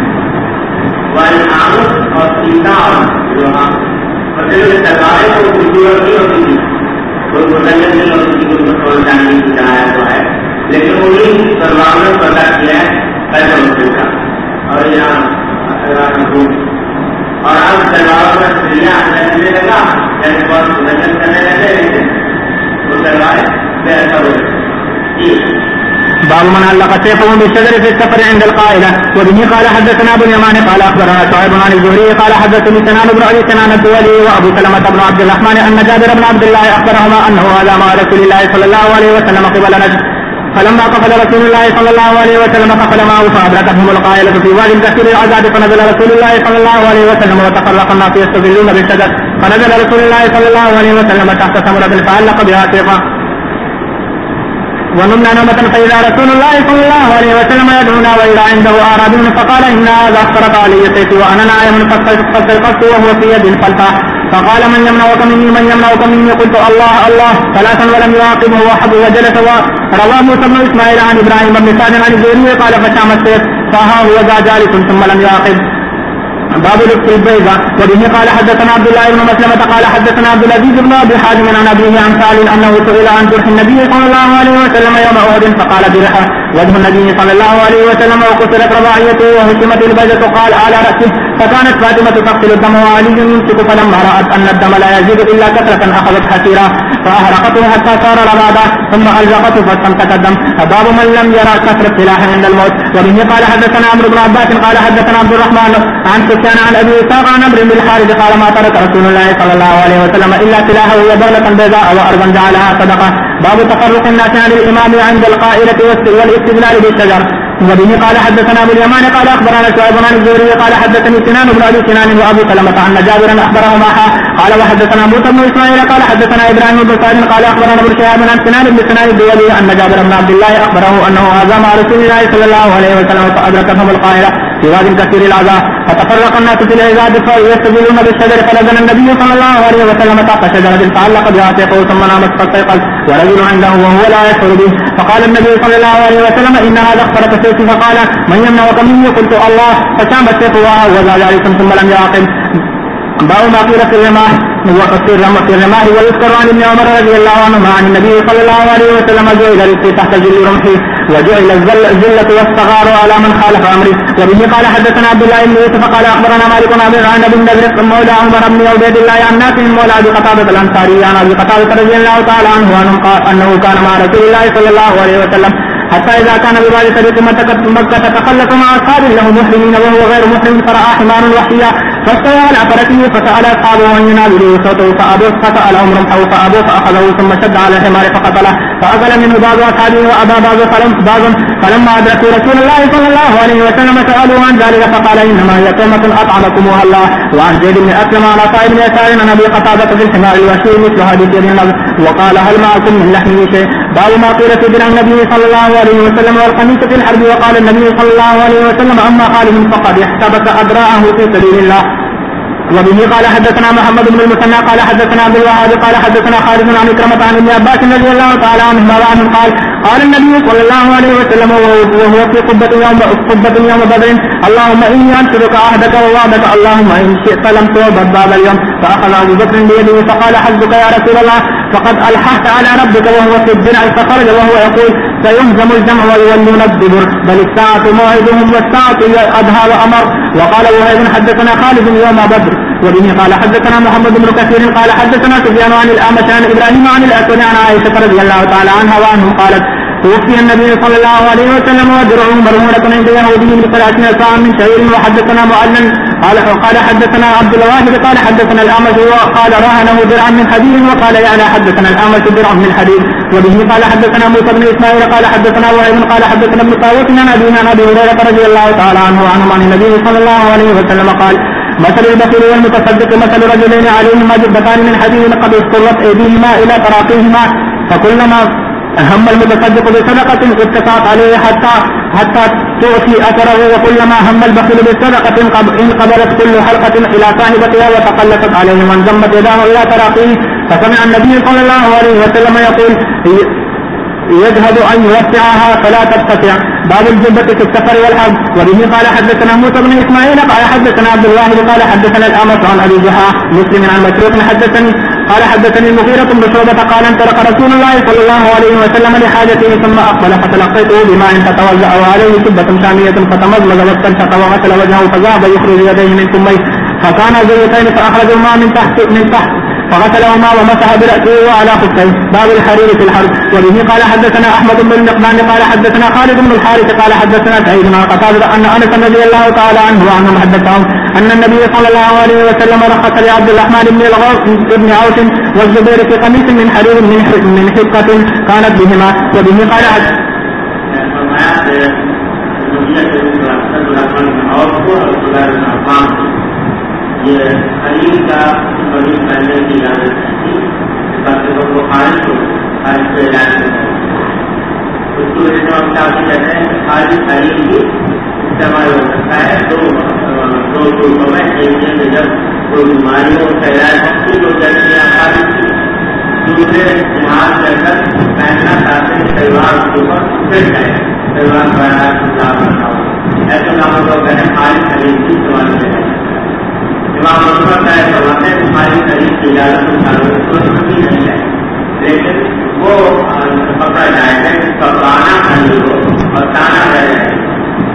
والعامل اور سیتار جو مطلب سرکاریں کو خوبصورت نہیں ہوتی تھی کوئی مطلب نہیں ہوتی تھی کوئی مسئلہ جاننے کی چاہا ہوا ہے لیکن انہیں سرکار نے پیدا کیا ہے پیدا ہوتے کا اور یہاں اور اب سرکاروں کا سریا کرنے لگا جیسے بہت نظر کرنے لگے وہ سرکاریں ایسا ہو جی باب من علق سيفه بالشجر في السفر عند القائلة وبه قال حدثنا ابو اليمان قال اخبرنا شعيب عن الزهري قال حدثني سنان بن ابي سنان الدولي وابو سلمة بن عبد الرحمن ان جابر بن عبد الله اخبرهما انه هذا مع رسول الله صلى الله عليه وسلم قبل نجد فلما قفل رسول الله صلى الله عليه وسلم قفل معه فادركتهم القائلة في واد كثير العذاب فنزل رسول الله صلى الله عليه وسلم وتفرق الناس يستظلون بالشجر فنزل رسول الله صلى الله عليه وسلم تحت ثمرة فعلق بها سيفا ونمنا نومة فإذا رسول الله صلى الله عليه وسلم يدعونا وإذا عنده أعرابي فقال إن هذا اخترق علي سيفي وأنا نائم فاستيقظت وهو في يد الفلتة فقال من يمنعك مني قلت الله الله ثلاثا ولم يعاقبه وحب وجلس وروى موسى بن إسماعيل عن إبراهيم بن سعد عن الزهري قال فشام السيف فها هو ذا جالس ثم لم يعاقب باب لبس البيضة وبه قال حدثنا عبد الله بن مسلمة قال حدثنا عبد العزيز بن ابي حازم عن ابيه عن سالم انه سئل عن جرح النبي صلى الله عليه وسلم يوم احد فقال برحه وجه النبي صلى الله عليه وسلم وقتلت رباعيته وهشمت البيضة قال على راسه فكانت فاطمة تغسل الدم وعلي يمسك فلما رأت ان الدم لا يزيد الا كثرة اخذت حسيرا فاهرقته حتى صار ربادا ثم الزقته فاستمسك الدم باب من لم يرى كثرة سلاح عند الموت وبه قال حدثنا عمرو بن عباس قال حدثنا عبد الرحمن عن كان عن ابي اسحاق عن عمرو بن الحارث قال ما ترك رسول الله صلى الله عليه وسلم الا سلاحه وبغلة بيضاء وارضا جعلها صدقه باب تفرق الناس عن الامام عند القائلة والاستدلال بالشجر وبه قال حدثنا ابو اليمان قال اخبرنا شعيب عن الزهري قال حدثني سنان بن ابي سنان وابو سلمة ان جابرا اخبرهما قال وحدثنا موسى بن اسماعيل قال حدثنا ابراهيم بن سعد قال اخبرنا ابن شهاب عن سنان بن سنان الدولي ان جابر بن عبد الله اخبره انه هذا مع رسول الله صلى الله عليه وسلم فادركهم القائلة في واد كثير العذاب فتفرق الناس في العذاب فيستظلون بالشجر فنزل النبي صلى الله عليه وسلم تحت شجرة فعلق بها سيفه ثم نام فاستيقظ ورجل عنده وهو لا يشعر به فقال النبي صلى الله عليه وسلم ان هذا اخترق سيفي فقال من يمنعك مني قلت الله فشام السيف وذا جالس ثم لم يعقل باب ما قيل في الرماح وفي الرماح. ويذكر عن ابن عمر رضي الله عنهما عن النبي صلى الله عليه وسلم جعل رزقي تحت ظل رمحي وجعل الذلة والصغار على من خالف امري. وبه قال حدثنا عبد الله بن يوسف قال اخبرنا مالك عن ابي النضر مولى عمر بن عبيد الله عن نافع مولى ابي قتادة الانصاري عن ابي قتادة رضي الله تعالى عنه انه كان مع رسول الله صلى الله عليه وسلم حتى إذا كان ببعض طريق مكة تخلف مع أصحاب له محرمين وهو غير محرم فرأى حمار وحشيا فاستوى على فرسه فسأل أصحابه أن يناولوا صوته فأبوا فسألهم رمحه فأبوا فأخذه ثم شد على الحمار فقتله فأكل منه بعض أصحابه وأبى بعض فلما أدركوا رسول الله صلى الله عليه وسلم سألوا عن ذلك فقال إنما هي كلمة أطعمكمها الله. وعن زيد بن أسلم على طائر بن يسار عن أبي قتادة في الحمار الوحشي مثل حديث ابن النضر وقال هل معكم من لحمه شيء. باب ما قيل في بناء النبي صلى الله عليه وسلم والقميص في الحرب. وقال النبي صلى الله عليه وسلم أما خالد فقد احتبس أدراعه في سبيل الله. وبه قال حدثنا محمد بن المثنى قال حدثنا عبد الوهاب قال حدثنا خالد عن إكرمة عن ابن عباس رضي الله تعالى عنهما وعنه قال النبي صلى الله عليه وسلم وهو في قبة يوم بدر اللهم إني أنشرك عهدك ووعدك اللهم إن شئت لم تعبد بعد اليوم. فأخذ أبو بكر بيده فقال حسبك يا رسول الله فقد ألححت على ربك وهو في الدرع فخرج وهو يقول سيهزم الجمع ويولون الدبر بل الساعة موعدهم والساعة أدهى وأمر. وقال وهيب حدثنا خالد يوم بدر. وبه قال حدثنا محمد بن كثير قال حدثنا سفيان عن الأعمش عن إبراهيم عن الأسود عن عائشة رضي الله تعالى عنها وعنهم قالت توفي النبي صلى الله عليه وسلم ودرعه مرهونة عند يهودي ب30 صاعا من شعير. وحدثنا معلم قال حدثنا عبد الواحد قال حدثنا الأعمش وقال رهنه درعا من حديد وقال يعني حدثنا الأعمش درعا من حديد. وبه قال حدثنا موسى بن إسماعيل قال حدثنا وهيب قال حدثنا ابن طاووس عن أبي هريرة رضي الله تعالى عنه وعنهم عن النبي صلى الله عليه وسلم قال مثل البخيل والمتصدق مثل رجلين عليهما جبتان من حديد قد اضطرت أيديهما إلى تراقيهما فكلما هم المتصدق بصدقة اتقعت عليه حتى تؤتي أثره وكلما هم البخيل بصدقة انقبلت كل حلقة إلى صاحبتها وتقلصت عليه وانضمت يداه إلى تراقيه. فسمع النبي صلى الله عليه وسلم يقول يجهد أن يوسعها فلا تتسع. باب الجبة في السفر والحج. وبه قال حدثنا موسى بن إسماعيل قال حدثنا عبد الواحد قال حدثنا الأعمش عن أبي جحا مسلم عن مسروق قال حدثني المغيرة بن شعبة قال انطلق رسول الله صلى الله عليه وسلم لحاجته ثم أقبل فتلقيته بماء فتوزأ وعليه شبة شامية فتمضمض واستنشق وغسل وجهه فذهب يخرج يديه من ثميه فكان زيتين فأخرج الماء من تحت فغسلهما ومسح برأسه وعلى خفيه. باب الحرير في الحرب. وبه قال حدثنا أحمد بن المقدام قال حدثنا خالد بن الحارث قال حدثنا سعيد بن قتادة أن أنس رضي الله تعالى عنه وعنهم حدثهم أن النبي صلى الله عليه وسلم رخص لعبد الرحمن بن عوف والزبير في قميص من حرير من حقة كانت بهما. وبه قال یہ خرید کا بڑی پہلے کی اجازت تھی بلکہ وہ خارج کو خارج سے علاج کرتے ہیں اس کی وجہ سے ہم چاہتے کہتے ہیں کہ خارج خرید بھی استعمال ہو سکتا ہے دو صورتوں میں. ایک یہ کہ جب کوئی بیماریوں کا علاج وقتی جو جیسے خارج کی دوسرے استعمال کر کر پہننا چاہتے ہیں تہوار کے اوپر پھر جائے تہوار بڑا ایسے کاموں کو کہتے ہیں خارج خرید کی استعمال کرتے ہیں. امام محمد کا فرماتے ہیں تمہاری خرید کی اجازت نہیں ہے لیکن وہ پکڑا جائے گا اس کا پرانا خرید ہو اور تانا رہ جائے گا.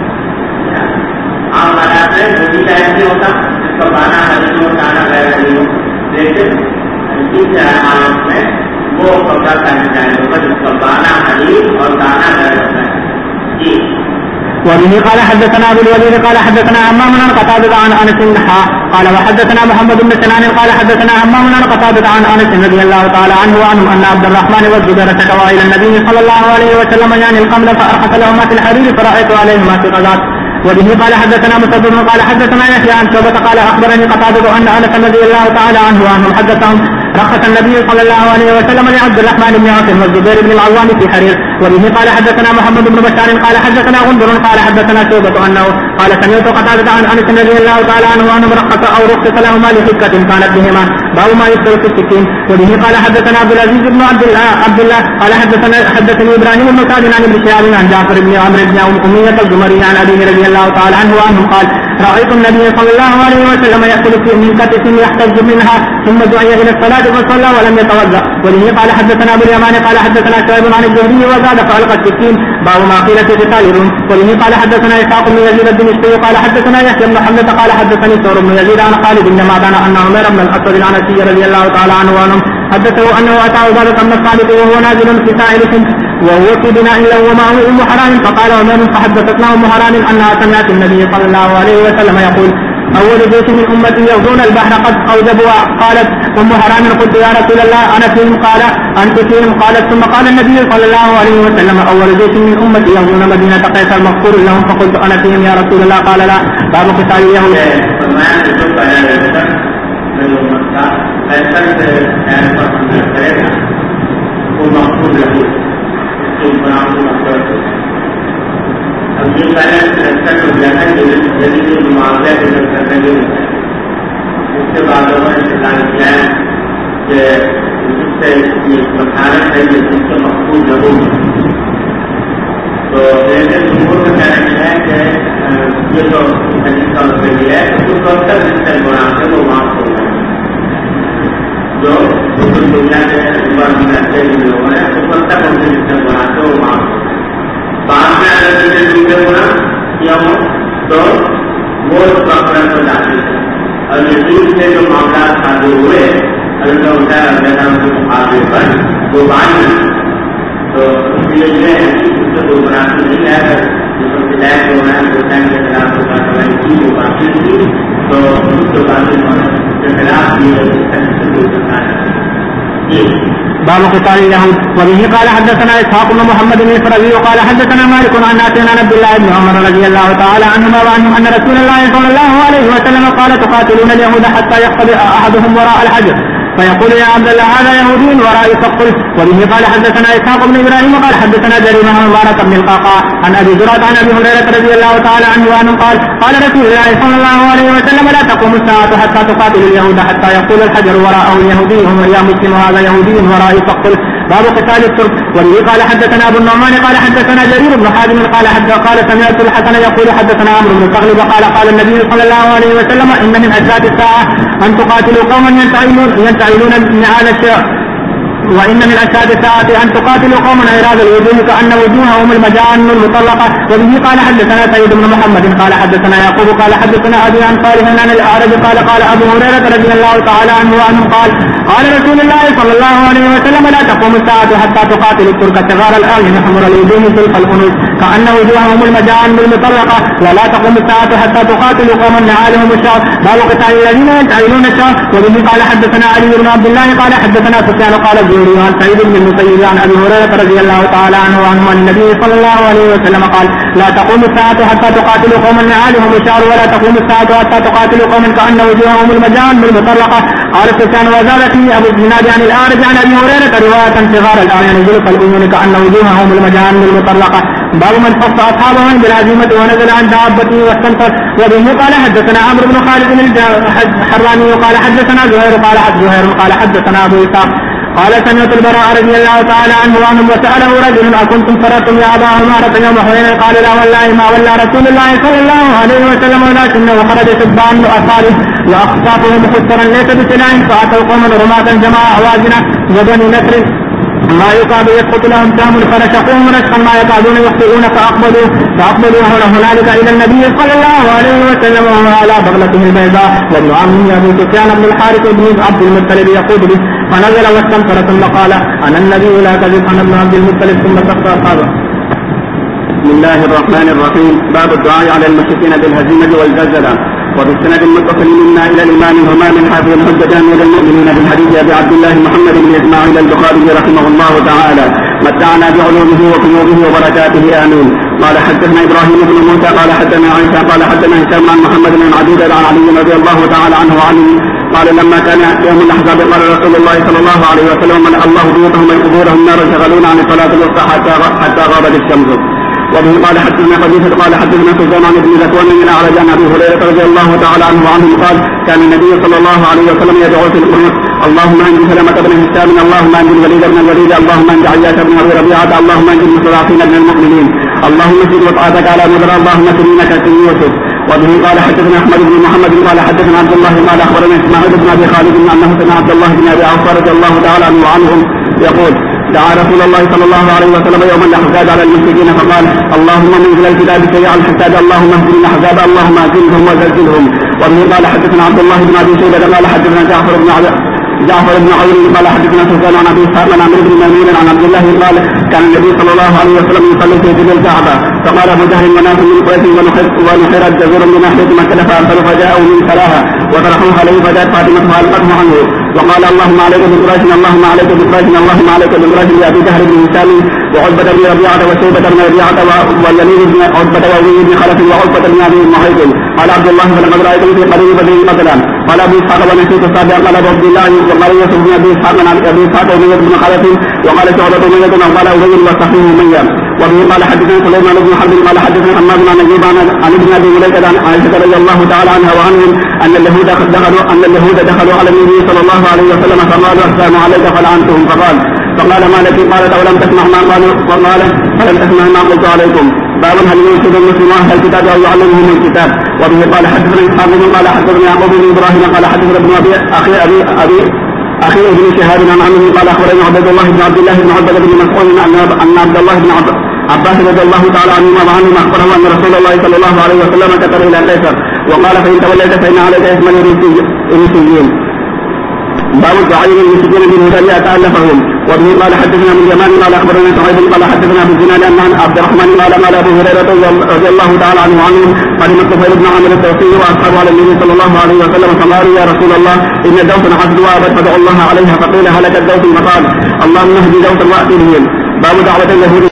عام حالات میں وہ بھی ٹائم نہیں ہوتا اس کا پرانا خرید ہو تانا رہ رہی ہو لیکن اس حالت میں وہ پکڑا کرنا چاہیے ہوگا جس کا پرانا خرید اور تانا رہ جاتا ہے. جی. وبه قال حدثنا ابو الوليد قال حدثنا همام عن قتادة عن انس قال وحدثنا محمد بن سنان قال حدثنا همام عن قتادة عن انس رضي الله تعالى عنه وعنهم ان عبد الرحمن والزبير شكوا الى النبي صلى الله عليه وسلم يعني القمل فارخص لهما في الحرير فرأيت عليهما في غزات. وبه قال حدثنا مسدد قال حدثنا يحيى عن شعبة قال اخبرني قتادة ان انس رضي الله تعالى عنه وعنهم حدثهم رخص النبي صلى الله عليه وسلم لعبد الرحمن بن عوف والزبير بن العوام في حرير. وبه قال حدثنا محمد بن بشار قال حدثنا غندر قال حدثنا شعبة انه قال سمعت قتادة عن أنس رضي الله تعالى عنه أنه رخص أو رخص لهما لحكة كانت بهما باب ما يذكر في السكين. وبه قال حدثنا عبد العزيز بن عبد الله قال حدثني إبراهيم بن سعد عن ابن شهاب عن جعفر بن عمرو بن أمية الزمري عن أبيه رضي الله تعالى عنه وعنه قال رأيت النبي صلى الله عليه وسلم يأكل من كتف يحتج منها ثم دعي إلى الصلاة فصلى ولم يتوضأ. وبه قال حدثنا أبو اليمان قال حدثنا شعيب عن الزهري وزاد فألقى السكين باب ما قيل في قتال الروم. وبه قال حدثنا إسحاق بن يزيد الدمشقي قال حدثنا يحيى بن حمزة قال حدثني ثور بن يزيد عن خالد بن معدان أن عمر بن الأسود العنسي رضي الله تعالى عنه وعنهم حدثه أنه أتى عبادة بن الصامت وهو نازل في سائر وهو في بناء له ومعه أم حرام فقال عمر فحدثتنا أم حرام أنها سمعت النبي صلى الله عليه وسلم يقول أول جيش من أمتي يغزون البحر قد أوجبوا. قالت أم حرام قلت يا رسول الله أنا فيهم قال أنت فيهم قالت ثم قال النبي صلى الله عليه وسلم أول جيش من أمتي يغزون مدينة قيصر مغفور لهم فقلت أنا فيهم يا رسول الله قال لا باب قتال اليهود. اب یہ پہلے جانا جدید معاوضہ کے اندر کرنے کے اس کے بعد انہوں نے اعلان کیا ہے کہ جس سے مسالت ہے جس سے مقبول ضرور ہے. تو جمہور کا کہنا یہ ہے کہ یہ جو حدیث کا مطلب یہ ہے کہ اس وقت تک جس سے گناہ ہے وہ معاف ہو جائے. جو دنیا کے عمر میں رہتے ہوئے لوگ ہیں اس وقت تک ان سے جس سے گناہ ہے وہ معاف ہو جائے. بعد میں اگر کسی دوسرے گناہ کیا ہو تو وہ اس پاکستان کو داخل ہے. اور یقین سے جو معاملات شادی ہوئے اللہ ہوتا ہے اللہ کے مقابلے پر وہ بات نہیں. تو اس لیے یہ ہے کہ اس سے کوئی مناسب نہیں ہے. اگر جو ہدایت ہو رہا ہے جو ٹائم کے خلاف جو کارروائی کی وہ باقی تھی تو اس کے بعد کے خلاف یہ کوئی سرکار ہے. باب قتال اليهود. وبه قال حدثنا اسحاق بن محمد بن الفرزي وقال حدثنا مالك عن نافع عن عبد الله بن عمر رضي الله تعالى عنهما وعنهم ان رسول الله صلى الله عليه وسلم قال تقاتلون اليهود حتى يقتل احدهم وراء الحجر فيقول يا عبد الله هذا يهودي ورائي فاقتل. وبه قال حدثنا اسحاق بن ابراهيم وقال حدثنا جرير بن مبارك بن القعقاع عن ابي زرعه عن ابي هريره رضي الله تعالى عنه وعنه قال قال رسول الله صلى الله عليه وسلم لا تقوم الساعه حتى تقاتل اليهود حتى يقول الحجر وراءه يهودي يا مسلم هذا يهودي ورائي فاقتل. باب قتال الترك. وبه قال حدثنا ابو النعمان قال حدثنا جرير بن حازم قال سمعت الحسن يقول حدثنا عمرو بن تغلب قال النبي صلى الله عليه وسلم ان من اشراط الساعه ان تقاتلوا قوما ينتعلون نعال الشيخ وإن من أشهاد الساعة أن تقاتلوا قوما عراض الوجوه كأن وجوههم المجان المطلقة. وبه قال حدثنا سيد بن محمد قال حدثنا يعقوب قال حدثنا أبي عن صالح عن الأعرج قال أبو هريرة رضي الله تعالى عنه وعنه قال رسول الله صلى الله عليه وسلم لا تقوم الساعة حتى تقاتل الترك صغار الأعين حمر الوجوه سلف الخنوس كأن وجوههم المجان المطلقة ولا تقوم الساعة حتى تقاتل قوما نعالهم الشعر. باب قتال الذين ينتعلون الشعر. وبه قال حدثنا علي بن عبد الله قال حدثنا سفيان قال عن سعيد بن المسيب عن ابي هريره رضي الله تعالى عنه وعنه عن النبي صلى الله عليه وسلم قال لا تقوم الساعه حتى تقاتل قوما نعالهم الشعر ولا تقوم الساعه حتى تقاتل قوما كأن وجوههم المجان بالمطلقه. قال سفيان وزاد فيه ابو الزناد عن الاعرج عن ابي هريره روايه صغار الاعين زلف العيون كأن وجوههم المجان بالمطلقه. باب من خص اصحابه بالعزيمه ونزل عن دابته واستنصر. وبه قال حدثنا عمرو بن خالد الحراني قال حدثنا زهير قال حدثنا ابو اسحاق قال سمعت البراء رضي الله تعالى عنه وعنه وسأله رجل أكنتم فررتم يا أبا عمارة يوم حنين قال لا والله ما ولى رسول الله صلى الله عليه وسلم ولكنه خرج شبان أصحابه وأخصافه مخسرا ليس بسلاح فأتوا قوما رماة جماعة أوازنا وبني نصر ما يقابل يسقط لهم سهم فرشقوهم رشقا ما يقعدون يخطئون فأقبلوا هنالك إلى النبي صلى الله عليه وسلم وهو على بغلته البيضاء وابن عمه أبي سفيان بن الحارث بن عبد المطلب يقود به فنزل واستنصر ثم قال أنا النبي لا كذب أنا ابن عبد المطلب ثم سقط أصحابه. بسم الله الرحمن الرحيم. باب الدعاء على المشركين بالهزيمة والزلزلة. وبالسند المتصل منا إلى الإمام همام حافظ الحجة أمير المؤمنين بالحديث أبي عبد الله محمد بن إسماعيل البخاري رحمه الله تعالى متعنا بعلومه وقيوده وبركاته آمين. قال حدثنا إبراهيم بن موسى قال حدثنا عيسى قال حدثنا هشام عن محمد بن عبيد عن علي رضي الله تعالى عنه وعنه قال لما كان يوم الأحزاب قال رسول الله صلى الله عليه وسلم ملأ الله بيوتهم وقبورهم نارا شغلون عن الصلاة الوسطى حتى غابت الشمس. وبه قال حدثنا قبيصة قال حدثنا سليمان عن ابن ذكوان من أعرج عن أبي هريرة رضي الله تعالى عنه وعنه قال كان النبي صلى الله عليه وسلم يدعو في القنوت اللهم انجِ سلمة بن هشام اللهم انجِ الوليد بن الوليد اللهم انجِ عياش بن ابي ربيعة اللهم انجِ المستضعفين من المؤمنين اللهم اسجد وطاعتك على مدر اللهم سلمك في يوسف. وبه قال حدثنا احمد بن محمد قال حدثنا عبد الله قال اخبرنا اسماعيل بن ابي خالد انه سمع عبد الله بن ابي عوف رضي الله تعالى عنه وعنهم يقول دعا رسول الله صلى الله عليه وسلم يوم الاحزاب على المشركين فقال اللهم منزل الكتاب سريع الحساب اللهم اهدنا الاحزاب اللهم اهزمهم وزلزلهم. وبه قال حدثنا عبد الله بن ابي شيبه قال حدثنا جعفر بن عون قال حدثنا سفيان عن ابي اسحاق عن عمرو بن ميمون عن عبد الله قال كان النبي صلى الله عليه وسلم يصلي في ظل الكعبه فقال ابو جهل وناس من قريش ونحرت جزور من ناحيه مكه فارسلوا فجاءوا من سراها وطرحوه عليه فجاءت فاطمه فالقته عنه وقال اللهم عليك بقريش اللهم عليك بقريش اللهم عليك بقريش لابي جهل بن هشام وعتبه بن ربيعه وشيبه بن ربيعه واليمين بن عتبه وابي بن خلف وعتبه بن ابي معيط قال عبد الله فلقد رايته في قريب بدر قتلا قال ابو اسحاق ونسيت السابع قال ابو عبد الله وقال يوسف بن ابي اسحاق عن ابي اسحاق وابي بن خلف وقال شعبة بن وقال ابي وصحيح اميه. وبه قال حدثنا سليمان بن حرب قال حدثنا حماد بن نجيب عن ابن ابي مليكه عن عائشه رضي الله تعالى عنها وعنهم ان اليهود دخلوا على النبي صلى الله عليه وسلم فقالوا السلام عليك فلعنتهم فقال ما لك قالت اولم تسمع ما قالوا فقال فلم تسمع ما قلت عليكم. باب هل ينشد المسلم اهل الكتاب او يعلمهم الكتاب. وبه قال حدثنا اسحاق قال حدثنا يعقوب بن ابراهيم قال حدثنا ابن اخي ابن شهاب عن عمه قال اخبرنا عبد الله بن عبد الله بن عتبة بن مسعود ان عبد الله بن عباس رضي الله تعالى عنهما وعنهما اخبره ان رسول الله صلى الله عليه وسلم كتب الى قيصر وقال فان توليت فان عليك اسم الريسيين. باب الدعاء للمسلمين بالهدى يتالفهم. وبه قال حدثنا من جمال قال اخبرنا سعيد قال حدثنا ابو الزناد ان عبد الرحمن قال قال ابو هريره رضي الله تعالى عنه وعنه قدم الطفيل بن عامر الدوسي واصحابه على النبي صلى الله عليه وسلم فقالوا يا رسول الله ان دوسا حسد وابت فدعوا الله عليها فقيل هلك الدوس فقال اللهم اهد دوسا واتي بهم. باب دعوه اليهود